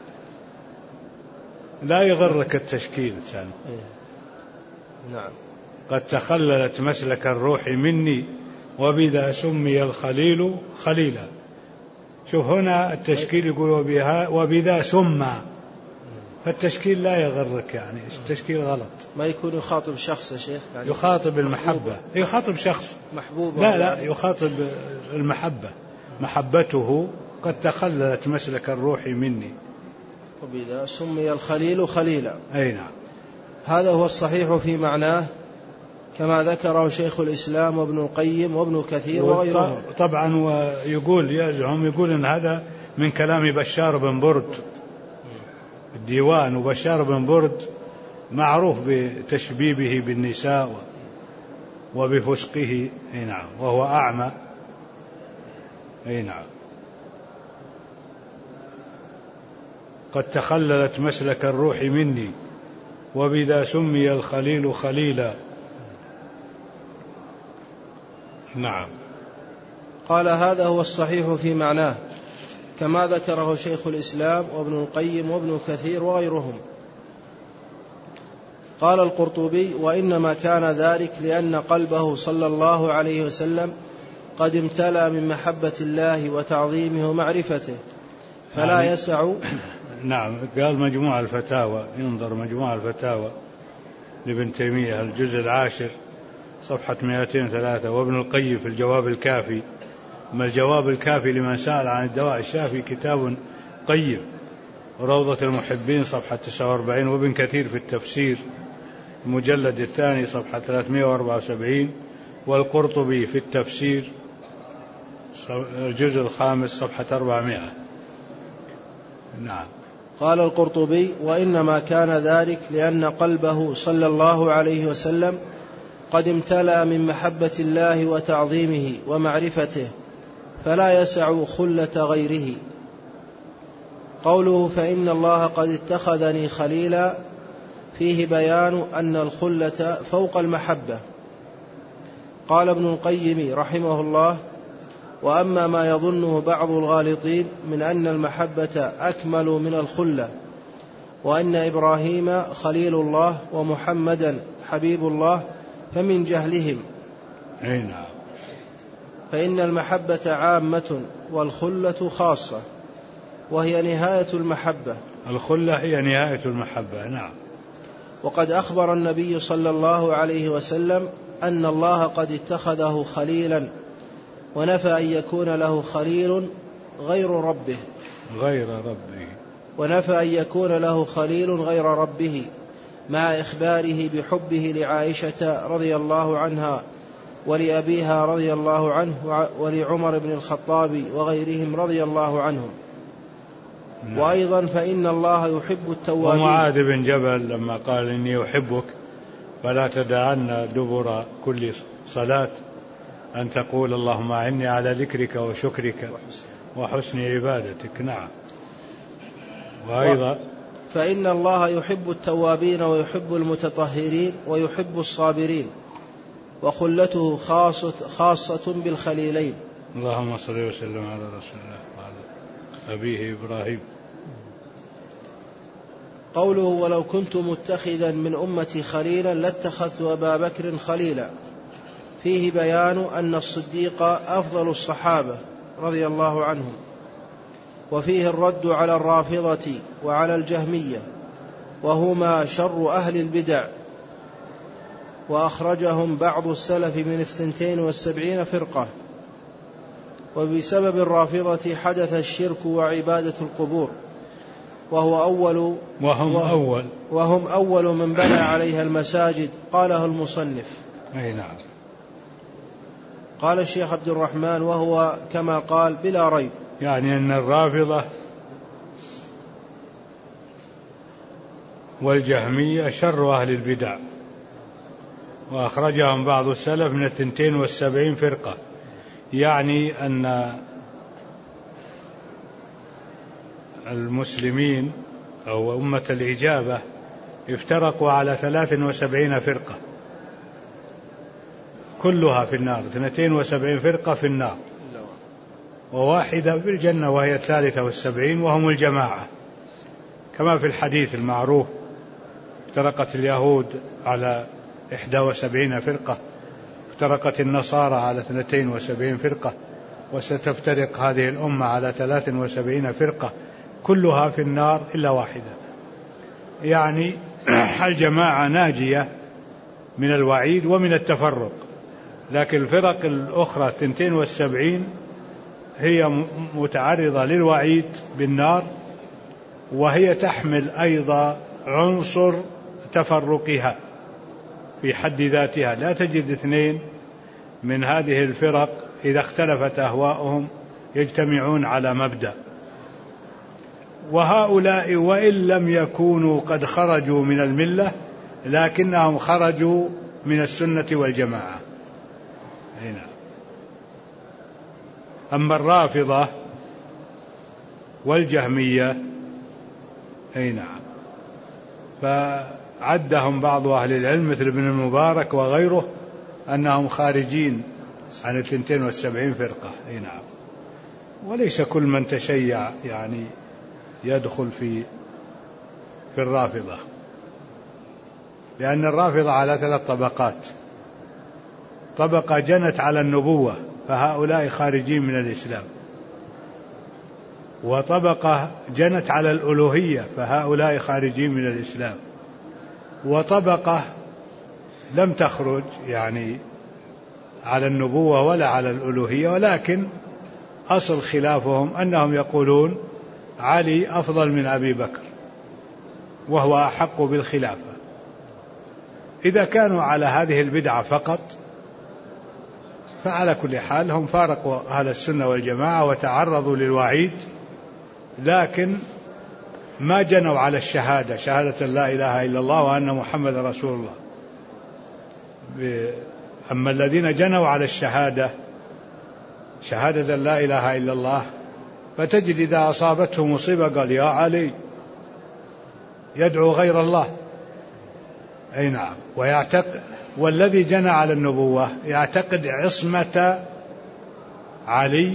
لا يغرك التشكيل ثاني. نعم. قد تخللت مسلك الروح مني وبذا سمي الخليل خليلا. شوف هنا التشكيل يقول وبذا سمى، فالتشكيل لا يغرك، يعني التشكيل غلط. ما يكون يخاطب شخص يا شيخ يعني، يخاطب المحبة، يخاطب شخص محبوب. لا يخاطب المحبة، محبته قد تخللت مسلك الروح مني وبذا سمي الخليل خليلا. أي نعم. هذا هو الصحيح في معناه، كما ذكره شيخ الإسلام وابن القيم وابن كثير وغيره. طبعا ويقول يقول إن هذا من كلام بشار بن برد الديوان، وبشار بن برد معروف بتشبيبه بالنساء وبفسقه. أي نعم. وهو أعمى. أي نعم. قد تخللت مسلك الروح مني وبذا سمي الخليل خليلا. نعم. قال هذا هو الصحيح في معناه كما ذكره شيخ الإسلام وابن القيم وابن كثير وغيرهم. قال القرطبي وإنما كان ذلك لأن قلبه صلى الله عليه وسلم قد امتلأ من محبة الله وتعظيمه ومعرفته فلا يسع. نعم. قال مجموع الفتاوى، ينظر مجموع الفتاوى لابن تيمية الجزء 10 صفحة 203، وابن القيم في الجواب الكافي. ما الجواب الكافي لمن سأل عن الدواء الشافي كتاب قيم، وروضة المحبين صفحة 49، وابن كثير في التفسير المجلد 2 صفحة 374، والقرطبي في التفسير الجزء 5 صفحة 400. نعم. قال القرطبي وإنما كان ذلك لأن قلبه صلى الله عليه وسلم قد امتلأ من محبة الله وتعظيمه ومعرفته فلا يسع خلة غيره. قوله فإن الله قد اتخذني خليلا فيه بيان أن الخلة فوق المحبة. قال ابن القيم رحمه الله وأما ما يظنه بعض الغالطين من أن المحبة أكمل من الخلة، وأن إبراهيم خليل الله ومحمدا حبيب الله، فمن جهلهم. نعم. فإن المحبة عامة والخلة خاصة، وهي نهاية المحبة. الخلة هي نهاية المحبة. نعم. وقد أخبر النبي صلى الله عليه وسلم أن الله قد اتخذه خليلا، ونفى أن يكون له خليل غير ربه، ونفى أن يكون له خليل غير ربه، مع إخباره بحبه لعائشة رضي الله عنها ولأبيها رضي الله عنه ولعمر بن الخطاب وغيرهم رضي الله عنهم. وأيضا فإن الله يحب التوابين. ومعاذ بن جبل لما قال إني أحبك فلا تدعن دبر كل صلاة أن تقول اللهم أعني على ذكرك وشكرك وحسن عبادتك. نعم. وأيضا فإن الله يحب التوابين ويحب المتطهرين ويحب الصابرين، وخلته خاصة بالخليلين. اللهم صل وسلم على رسول الله وعلى أبيه إبراهيم. قوله ولو كنت متخذا من أمتي خليلا لاتخذت أبا بكر خليلا، فيه بيان أن الصديق أفضل الصحابة رضي الله عنهم، وفيه الرد على الرافضة وعلى الجهمية، وهما شر أهل البدع، وأخرجهم بعض السلف من 72 فرقة. وبسبب الرافضة حدث الشرك وعبادة القبور، وهم أول من بنى عليها المساجد. قاله المصنف. أي نعم. قال الشيخ عبد الرحمن وهو كما قال بلا ريب، يعني أن الرافضة والجهمية شر أهل البدع، وأخرجهم بعض السلف من 72 فرقة، يعني أن المسلمين أو أمة الإجابة افترقوا على 73 فرقة كلها في النار، 72 فرقة في النار وواحدة بالجنة وهي 73 وهم الجماعة، كما في الحديث المعروف افترقت اليهود على 71 فرقة، افترقت النصارى على 72 فرقة، وستفترق هذه الأمة على 73 فرقة كلها في النار إلا واحدة. يعني الجماعة ناجية من الوعيد ومن التفرق، لكن الفرق الأخرى 72 هي متعرضة للوعيد بالنار، وهي تحمل أيضا عنصر تفرقها في حد ذاتها. لا تجد اثنين من هذه الفرق إذا اختلفت أهواؤهم يجتمعون على مبدأ. وهؤلاء وإن لم يكونوا قد خرجوا من الملة لكنهم خرجوا من السنة والجماعة. هنا. أما الرافضة والجهمية فعدهم بعض أهل العلم مثل ابن المبارك وغيره أنهم خارجين عن 72 فرقة. أي نعم. وليس كل من تشيع يعني يدخل في الرافضة، لأن الرافضة على 3 طبقات: طبقة جنت على النبوة فهؤلاء خارجين من الإسلام، وطبقة جنت على الألوهية فهؤلاء خارجين من الإسلام، وطبقة لم تخرج يعني على النبوة ولا على الألوهية، ولكن أصل خلافهم أنهم يقولون علي أفضل من أبي بكر وهو أحق بالخلافة. إذا كانوا على هذه البدعة فقط فعلى كل حال هم فارقوا أهل السنة والجماعة وتعرضوا للوعيد، لكن ما جنوا على الشهادة، شهادة لا إله إلا الله وأن محمد رسول الله. أما الذين جنوا على الشهادة، شهادة لا إله إلا الله، فتجد إذا أصابته مصيبة قال يا علي، يدعو غير الله. أي نعم. ويعتقد، والذي جنى على النبوة يعتقد عصمة علي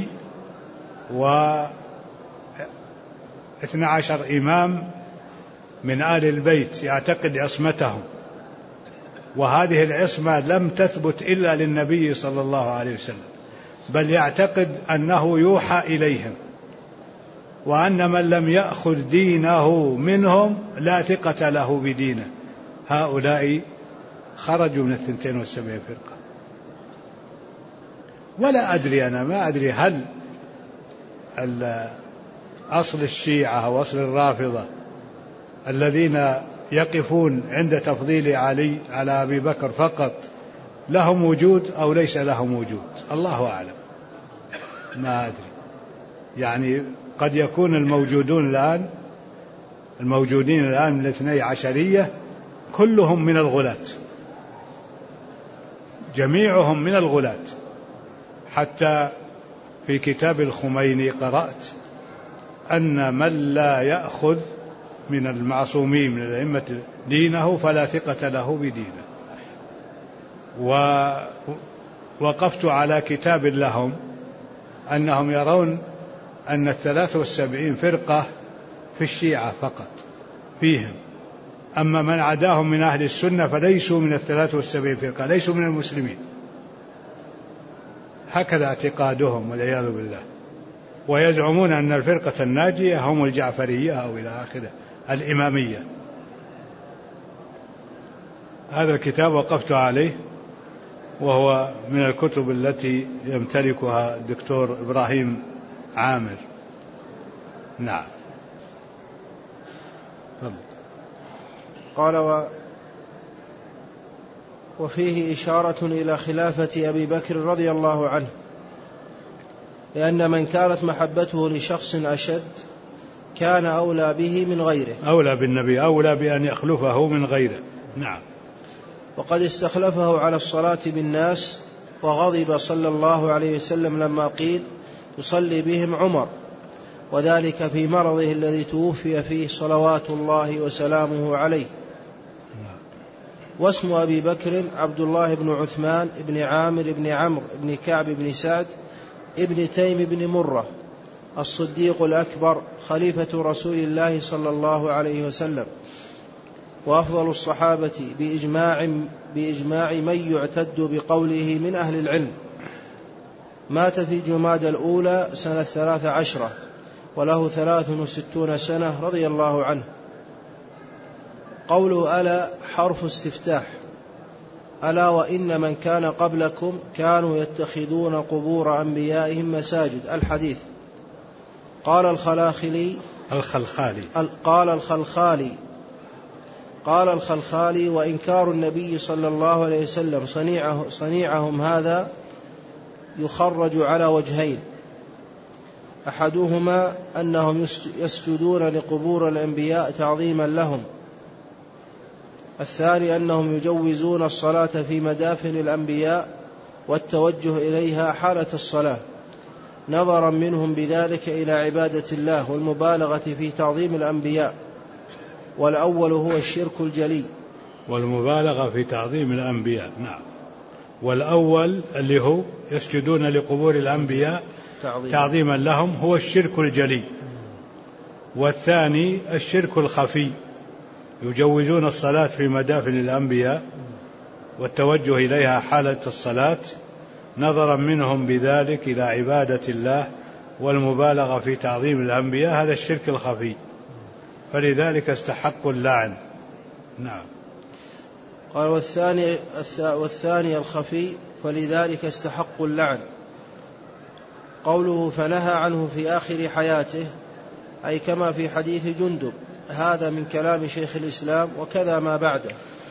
و12 إمام من آل البيت، يعتقد عصمتهم، وهذه العصمة لم تثبت إلا للنبي صلى الله عليه وسلم، بل يعتقد أنه يوحى إليهم، وأن من لم يأخذ دينه منهم لا ثقة له بدينه. هؤلاء خرجوا من 72 فرقة. ولا أدري، أنا ما أدري هل أصل الشيعة أو أصل الرافضة الذين يقفون عند تفضيل علي على أبي بكر فقط لهم وجود أو ليس لهم وجود، الله أعلم، ما أدري. يعني قد يكون الموجودين الآن من 12 كلهم من الغلاة، جميعهم من الغلاة. حتى في كتاب الخميني قرأت أن من لا يأخذ من المعصومين من الأئمة دينه فلا ثقة له بدينه. ووقفت على كتاب لهم أنهم يرون أن 73 فرقة في الشيعة فقط فيهم، أما من عداهم من أهل السنة فليسوا من 73 فرقة، ليسوا من المسلمين. هكذا اعتقادهم والعياذ بالله. ويزعمون أن الفرقة الناجية هم الجعفرية أو إلى آخره، الإمامية. هذا الكتاب وقفت عليه، وهو من الكتب التي يمتلكها الدكتور إبراهيم عامر. نعم. قال وفيه إشارة إلى خلافة أبي بكر رضي الله عنه، لأن من كانت محبته لشخص أشد كان أولى به من غيره، أولى بالنبي، أولى بأن يخلفه من غيره. نعم. وقد استخلفه على الصلاة بالناس، وغضب صلى الله عليه وسلم لما قيل يصلي بهم عمر، وذلك في مرضه الذي توفي فيه صلوات الله وسلامه عليه. واسم أبي بكر عبد الله بن عثمان بن عامر بن عمرو بن كعب بن سعد ابن تيم بن مرة الصديق الأكبر خليفة رسول الله صلى الله عليه وسلم، وأفضل الصحابة بإجماع من يعتد بقوله من أهل العلم. مات في جمادى الأولى سنة 13 وله 63 سنة رضي الله عنه. قوله ألا حرف استفتاح، ألا وإن من كان قبلكم كانوا يتخذون قبور أنبيائهم مساجد، الحديث. قال الخلخالي وإنكار النبي صلى الله عليه وسلم صنيعهم هذا يخرج على وجهين: أحدهما أنهم يسجدون لقبور الأنبياء تعظيما لهم، الثاني أنهم يجوزون الصلاة في مدافن الأنبياء والتوجه إليها حالة الصلاة، نظرا منهم بذلك إلى عبادة الله والمبالغة في تعظيم الأنبياء، والأول هو الشرك الجلي. والمبالغة في تعظيم الأنبياء. نعم. والأول اللي هو يسجدون لقبور الأنبياء تعظيما لهم هو الشرك الجلي، والثاني الشرك الخفي، يجوزون الصلاة في مدافن الأنبياء والتوجه إليها حالة الصلاة نظرا منهم بذلك إلى عبادة الله والمبالغة في تعظيم الأنبياء، هذا الشرك الخفي، فلذلك استحقوا اللعن. نعم. قال والثاني الخفي فلذلك استحقوا اللعن. قوله فنهى عنه في آخر حياته أي كما في حديث جندب، هذا من كلام شيخ الإسلام وكذا ما بعده.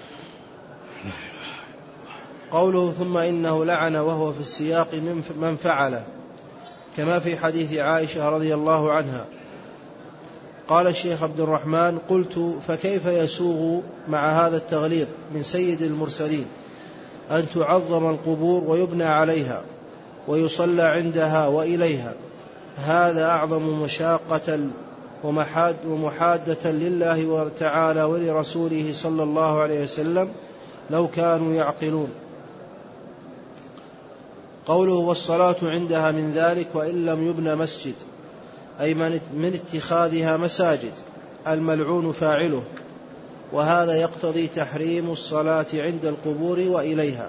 قوله ثم إنه لعن وهو في السياق من فعله كما في حديث عائشة رضي الله عنها. قال الشيخ عبد الرحمن قلت فكيف يسوغ مع هذا التغليظ من سيد المرسلين أن تعظم القبور ويبنى عليها ويصلى عندها وإليها؟ هذا أعظم مشاقة ومحادة لله تعالى ولرسوله صلى الله عليه وسلم لو كانوا يعقلون. قوله والصلاة عندها من ذلك وإن لم يبنى مسجد أي من اتخاذها مساجد الملعون فاعله، وهذا يقتضي تحريم الصلاة عند القبور وإليها،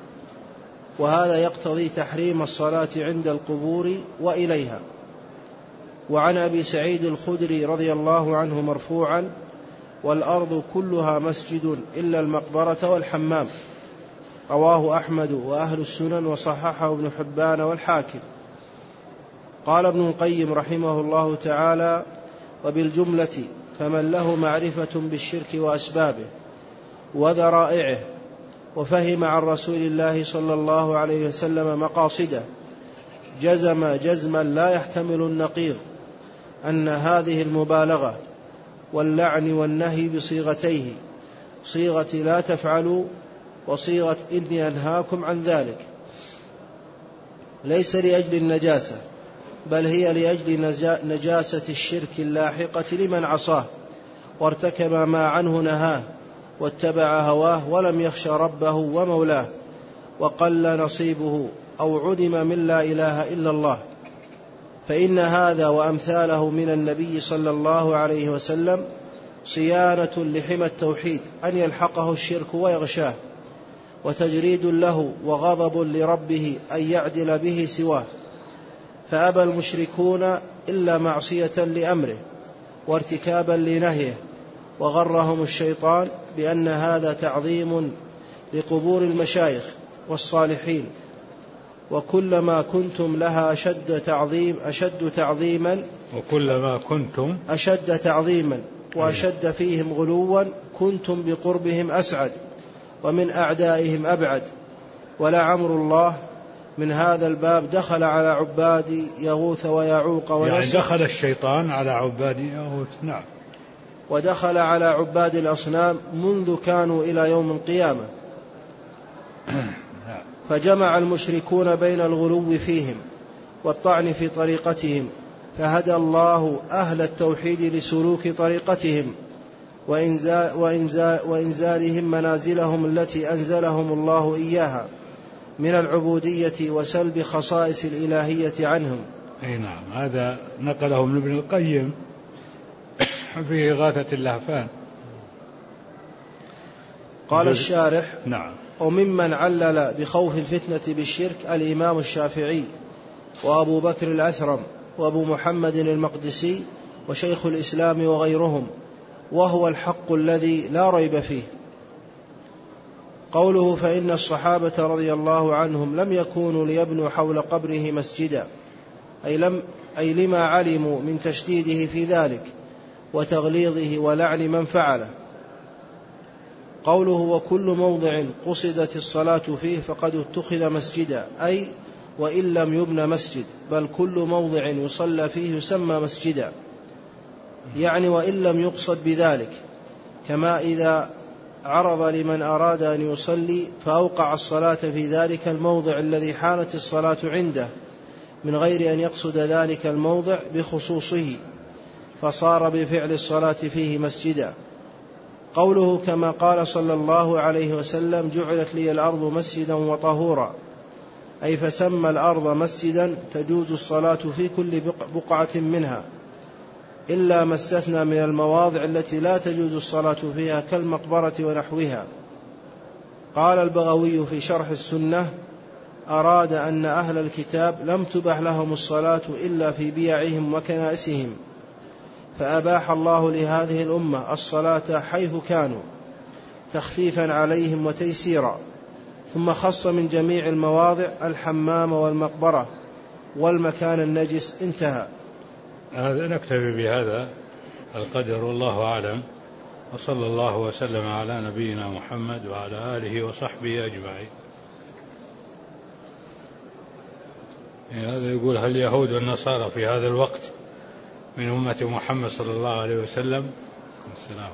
وعن أبي سعيد الخدري رضي الله عنه مرفوعا والأرض كلها مسجد إلا المقبرة والحمام، رواه أحمد وأهل السنن وصححه ابن حبان والحاكم. قال ابن القيم رحمه الله تعالى وبالجملة فمن له معرفة بالشرك وأسبابه وذرائعه وفهم عن رسول الله صلى الله عليه وسلم مقاصده جزم جزما لا يحتمل النقيض أن هذه المبالغة واللعن والنهي بصيغتيه، صيغة لا تفعلوا وصيغة إني أنهاكم عن ذلك، ليس لأجل النجاسة بل هي لأجل نجاسة الشرك اللاحقة لمن عصاه وارتكب ما عنه نهاه واتبع هواه ولم يخش ربه ومولاه وقل نصيبه أو عدم من لا إله إلا الله. فإن هذا وأمثاله من النبي صلى الله عليه وسلم صيانة لحمى التوحيد أن يلحقه الشرك ويغشاه، وتجريد له وغضب لربه أن يعدل به سواه، فأبى المشركون إلا معصية لأمره وارتكابا لنهيه، وغرهم الشيطان بأن هذا تعظيم لقبور المشايخ والصالحين، وكلما كنتم لها أشد تعظيما وأشد فيهم غلوا كنتم بقربهم أسعد ومن أعدائهم أبعد. ولعمر الله من هذا الباب دخل على عباد يغوث ويعوق ونسر، يعني دخل الشيطان على عباد يغوث. نعم. ودخل على عباد الأصنام منذ كانوا إلى يوم القيامة، فجمع المشركون بين الغلو فيهم والطعن في طريقتهم، فهدى الله أهل التوحيد لسلوك طريقتهم وإنزالهم منازلهم التي أنزلهم الله إياها من العبودية وسلب خصائص الإلهية عنهم. أي نعم، هذا نقله من ابن القيم في إغاثة اللهفان. قال الشارح نعم. وممن علل بخوف الفتنة بالشرك الإمام الشافعي وأبو بكر الأثرم وأبو محمد المقدسي وشيخ الإسلام وغيرهم، وهو الحق الذي لا ريب فيه. قوله فإن الصحابة رضي الله عنهم لم يكونوا ليبنوا حول قبره مسجدا أي لما علموا من تشديده في ذلك وتغليظه ولعن من فعله. قوله وكل موضع قصدت الصلاة فيه فقد اتخذ مسجدا أي وإن لم يبنى مسجد بل كل موضع يصلى فيه يسمى مسجدا، يعني وإن لم يقصد بذلك، كما إذا عرض لمن أراد أن يصلي فأوقع الصلاة في ذلك الموضع الذي حانت الصلاة عنده من غير أن يقصد ذلك الموضع بخصوصه فصار بفعل الصلاة فيه مسجدا. قوله كما قال صلى الله عليه وسلم جعلت لي الأرض مسجدا وطهورا، أي فسمى الأرض مسجدا تجوز الصلاة في كل بقعة منها إلا ما استثنى من المواضع التي لا تجوز الصلاة فيها كالمقبرة ونحوها. قال البغوي في شرح السنة: أراد أن أهل الكتاب لم تبح لهم الصلاة إلا في بيعهم وكنائسهم، فأباح الله لهذه الأمة الصلاة حيث كانوا تخفيفا عليهم وتيسيرا، ثم خص من جميع المواضع الحمام والمقبرة والمكان النجس. انتهى. نكتفي بهذا القدر والله أعلم، وصلى الله وسلم على نبينا محمد وعلى آله وصحبه أجمعين. هذا يقول: هل اليهود والنصارى في هذا الوقت من أمة محمد صلى الله عليه وسلم؟ السلام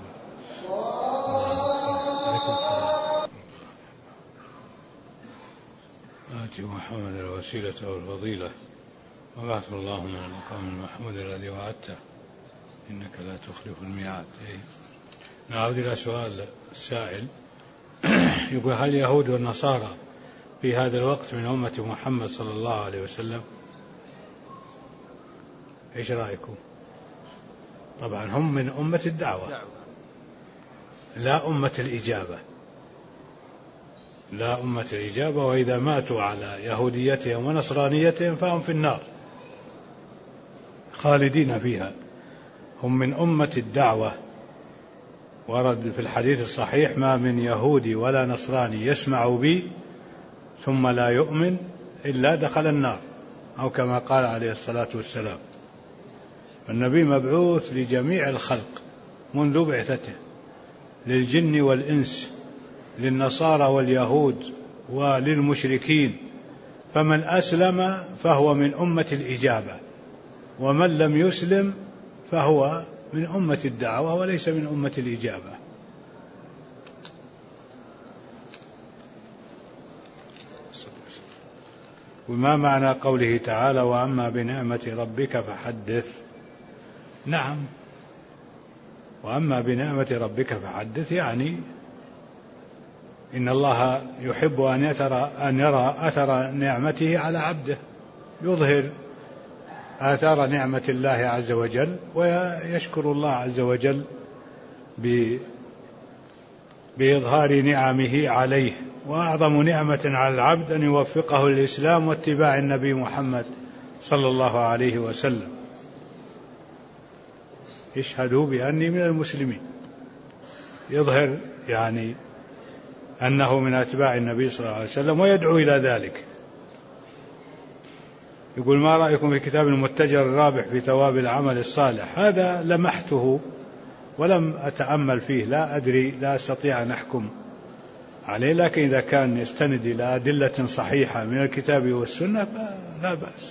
آتي محمد الوسيلة والفضيلة وبعث الله من المقام المحمود الذي وعدته إنك لا تخلف الميعاد. نعود إلى سؤال السائل. يقول: هل اليهود والنصارى في هذا الوقت من أمة محمد صلى الله عليه وسلم؟ إيش رأيكم؟ طبعا هم من أمة الدعوة لا أمة الإجابة، لا أمة الإجابة، وإذا ماتوا على يهوديتهم ونصرانيتهم فهم في النار خالدين فيها. هم من أمة الدعوة، ورد في الحديث الصحيح: ما من يهودي ولا نصراني يسمع بي ثم لا يؤمن إلا دخل النار، أو كما قال عليه الصلاة والسلام. النبي مبعوث لجميع الخلق منذ بعثته، للجن والإنس، للنصارى واليهود وللمشركين، فمن أسلم فهو من أمة الإجابة، ومن لم يسلم فهو من أمة الدعوة وليس من أمة الإجابة. وما معنى قوله تعالى: وأما بنعمة ربك فحدث؟ نعم، وأما بنعمة ربك فحدث يعني إن الله يحب أن يرى أثر نعمته على عبده، يظهر آثار نعمة الله عز وجل ويشكر الله عز وجل بإظهار نعمه عليه. وأعظم نعمة على العبد أن يوفقه للإسلام واتباع النبي محمد صلى الله عليه وسلم. اشهدوا بأني من المسلمين، يظهر يعني أنه من أتباع النبي صلى الله عليه وسلم ويدعو إلى ذلك. يقول: ما رأيكم في كتاب المتجر الرابح في ثواب العمل الصالح؟ هذا لمحته ولم أتأمل فيه، لا أدري، لا أستطيع أن أحكم عليه، لكن إذا كان يستند إلى أدلة صحيحة من الكتاب والسنة فلا بأس.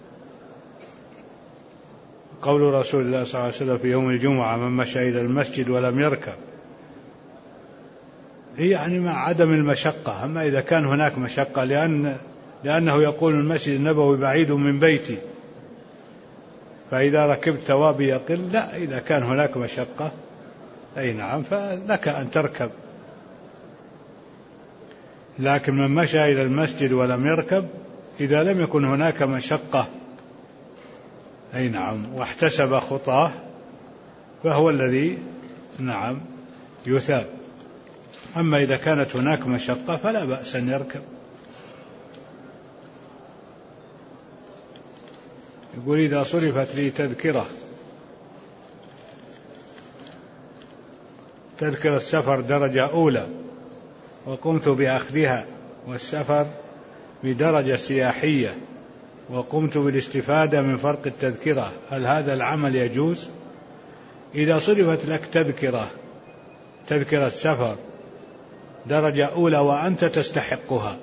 قول رسول الله صلى الله عليه وسلم في يوم الجمعة: من مشى إلى المسجد ولم يركب، هي يعني مع عدم المشقة. أما إذا كان هناك مشقة لأنه يقول المسجد النبوي بعيد من بيتي، فإذا ركبت ثوابي يقل. لا، إذا كان هناك مشقة أي نعم فلك أن تركب، لكن من مشى إلى المسجد ولم يركب إذا لم يكن هناك مشقة أي نعم واحتسب خطاه فهو الذي نعم يثاب. أما إذا كانت هناك مشقة فلا بأس أن يركب. يقول: إذا صرفت لي تذكرة سفر درجة أولى وقمت بأخذها، والسفر بدرجة سياحية وقمت بالاستفادة من فرق التذكرة، هل هذا العمل يجوز؟ إذا صرفت لك تذكرة سفر درجة أولى وأنت تستحقها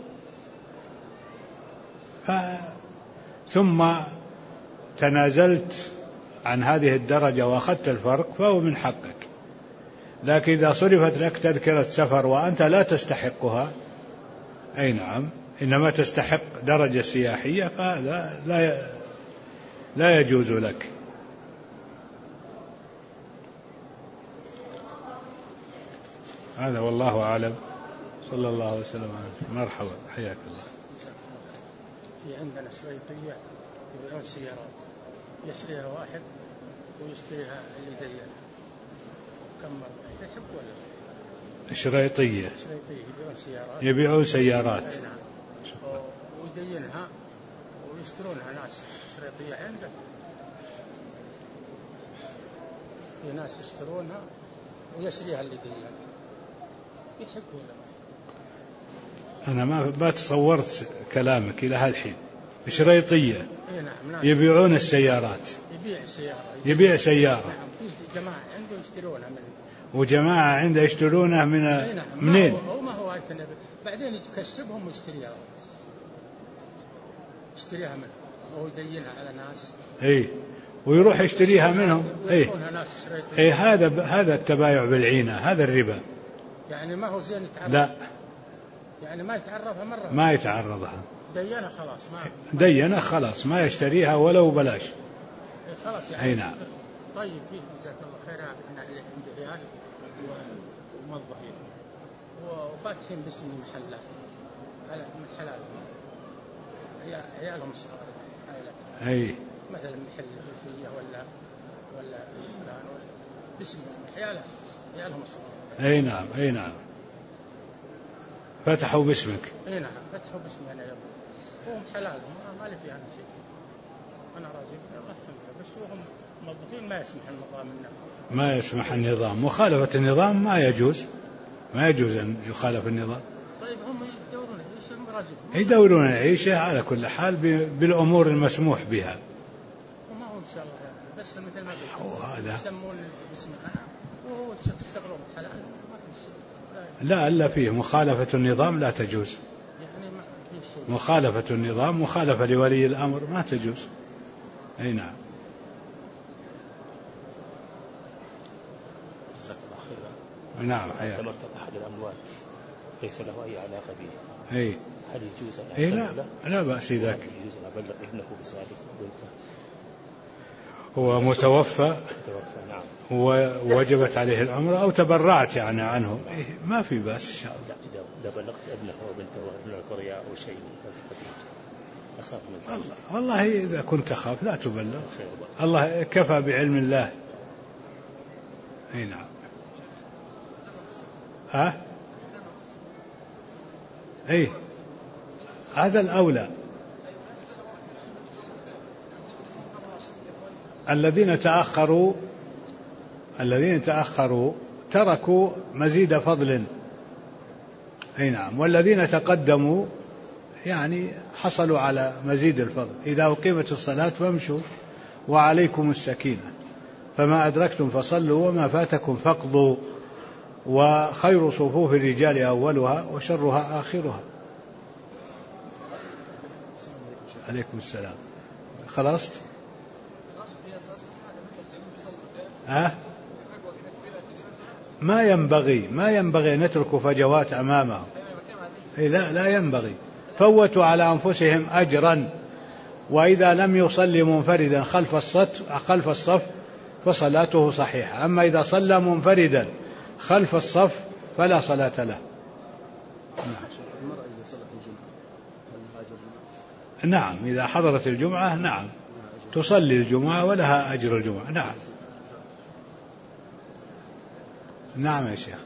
ثم تنازلت عن هذه الدرجة وأخذت الفرق فهو من حقك. لكن إذا صرفت لك تذكرة سفر وأنت لا تستحقها أي نعم إنما تستحق درجة سياحية فهذا لا يجوز لك. هذا والله أعلم. صلى الله عليه وسلم. مرحبا، حياك الله. في عندنا شريطية يبيعون سيارات، يشتريها واحد ويشتريها اللي زيها كم مرة، يحب ولا؟ شريطية يبيعون سيارات ويدينها ويشترونها ناس شريطية عنده، في ناس يشترونها ويشتريها اللي زيها، يحب ولا؟ أنا ما تصورت كلامك إلى هالحين. شريطية يبيعون السيارات، يبيع سيارة، في جماعة عنده يشترونها منه، وجماعة عنده يشترونها منين؟ ما هو بعدين يكسبهم ويشتريها منه، وهو يدينها على ناس. ويروح يشتريها منهم. هذا التبايع بالعينة، هذا الربا. يعني ما هو زين يتعرض. لا، يعني ما يتعرضها مرة، ما يتعرضها، دينها خلاص ما يشتريها ولو بلاش. خلاص يعني. نعم. طيب فيه جزاك الله خير، احنا اللي عند عيال وموظفين وفاتحين باسم محلات من حلال عيالهم الصغار، مثلا محل الفية ولا دكان باسم عيالهم الصغار. نعم. فتحوا باسمك. نعم فتحوا باسمي انا، وهم حلال، ما لي فيها شيء، انا راضي بالله الحمد لله، بس وهم موظفين ما يسمح النظام لنا. ما يسمح النظام، مخالفة النظام ما يجوز أن يخالف النظام. طيب هم يدورون عيشة مراجعهم، يدورون العيشة على كل حال بالأمور المسموح بها. وما هو إن شاء الله يعني، بس مثل ما قلت هذا يسمون باسم أنا وهو يشتغلون حلال، ما في شيء. لا إلا فيه مخالفة النظام لا تجوز. يعني ما في شيء. مخالفة النظام، مخالفة لولي الأمر ما تجوز. نعم. نعم. اعتبرت أحد الأموات ليس له أي علاقة به، هل يجوز أن لا بأس ذاك. يجوز أن أبلغ ابنه بذلك وبنته؟ هو متوفى نعم، ووجبت عليه العمرة أو تبرعت يعني عنه، ما في بأس إن شاء الله. إذا بلغت ابنه وبنته وابن القرية أو شيء أخاف من ذلك. والله إذا كنت أخاف لا تبلغ، الله كفى بعلم الله. نعم. هذا الأولى. الذين تأخروا تركوا مزيد فضل. نعم. والذين تقدموا يعني حصلوا على مزيد الفضل. إذا أقيمت الصلاة فامشوا وعليكم السكينة، فما أدركتم فصلوا وما فاتكم فاقضوا، وخير صفوف الرجال أولها وشرها آخرها. عليكم السلام. خلصت؟ ما ينبغي أن نترك فجوات أمامه. لا ينبغي. فوتوا على أنفسهم أجرا، وإذا لم يصلي منفردا خلف الصف فصلاته صحيحة، أما إذا صلى منفردا خلف الصف فلا صلاة له. نعم. إذا حضرت الجمعة نعم تصلي الجمعة ولها أجر الجمعة. نعم يا شيخ.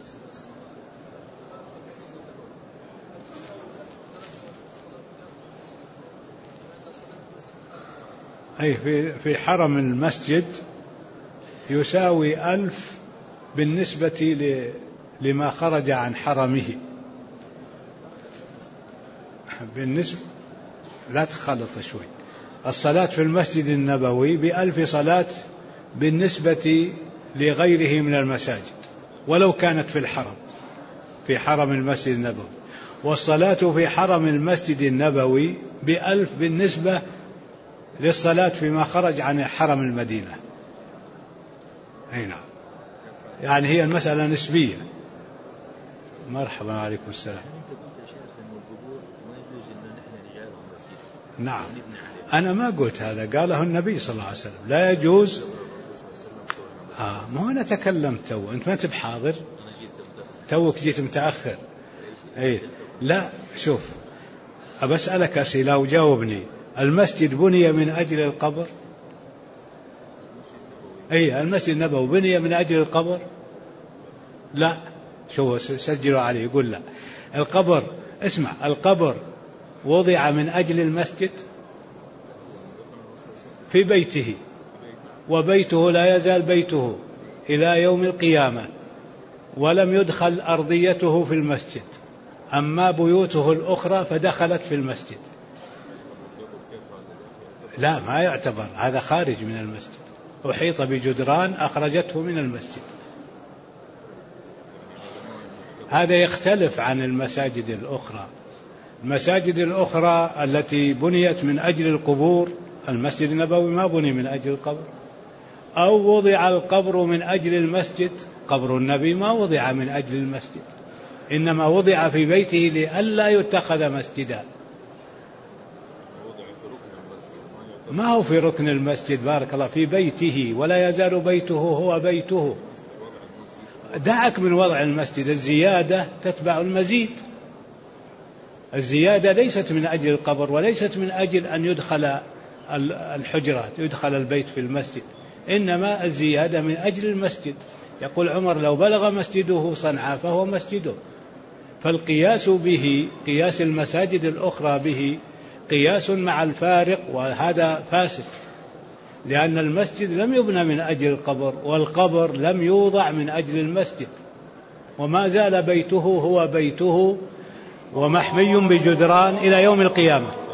في حرم المسجد يساوي 1000 بالنسبة لما خرج عن حرمه. بالنسبة لا تخلط شوي. الصلاة في المسجد النبوي ب1000 صلاة بالنسبة لغيره من المساجد، ولو كانت في حرم المسجد النبوي. والصلاة في حرم المسجد النبوي ب1000 بالنسبة للصلاة فيما خرج عن حرم المدينة. نعم. يعني هي المسألة نسبية. مرحبا، عليكم السلام. نعم. أنا ما قلت هذا، قاله النبي صلى الله عليه وسلم لا يجوز. ما أنا تكلمت تو، أنت ما تبحاضر. توك جيت متأخر. أي لا شوف أبسألك أسئلة وجاوبني. المسجد بني من أجل القبر؟ أي المسجد النبوي بني من أجل القبر؟ لا. شو سجلوا عليه يقول لا. القبر اسمع، القبر وضع من أجل المسجد في بيته، وبيته لا يزال بيته إلى يوم القيامة، ولم يدخل أرضيته في المسجد. أما بيوته الأخرى فدخلت في المسجد. لا ما يعتبر، هذا خارج من المسجد، أحيط بجدران أخرجته من المسجد. هذا يختلف عن المساجد الأخرى. المساجد الأخرى التي بنيت من أجل القبور، المسجد النبوي ما بني من أجل القبر. أو وضع القبر من أجل المسجد، قبر النبي ما وضع من أجل المسجد، إنما وضع في بيته لئلا يتخذ مسجدا. ما هو في ركن المسجد، بارك الله، في بيته، ولا يزال بيته هو بيته. دعك من وضع المسجد، الزيادة تتبع المزيد. الزيادة ليست من أجل القبر، وليست من أجل أن يدخل الحجرات، يدخل البيت في المسجد، إنما الزيادة من أجل المسجد. يقول عمر لو بلغ مسجده صنعاء فهو مسجده. فالقياس به، قياس المساجد الأخرى به، قياس مع الفارق، وهذا فاسد، لأن المسجد لم يبنى من أجل القبر، والقبر لم يوضع من أجل المسجد، وما زال بيته هو بيته ومحمي بجدران إلى يوم القيامة.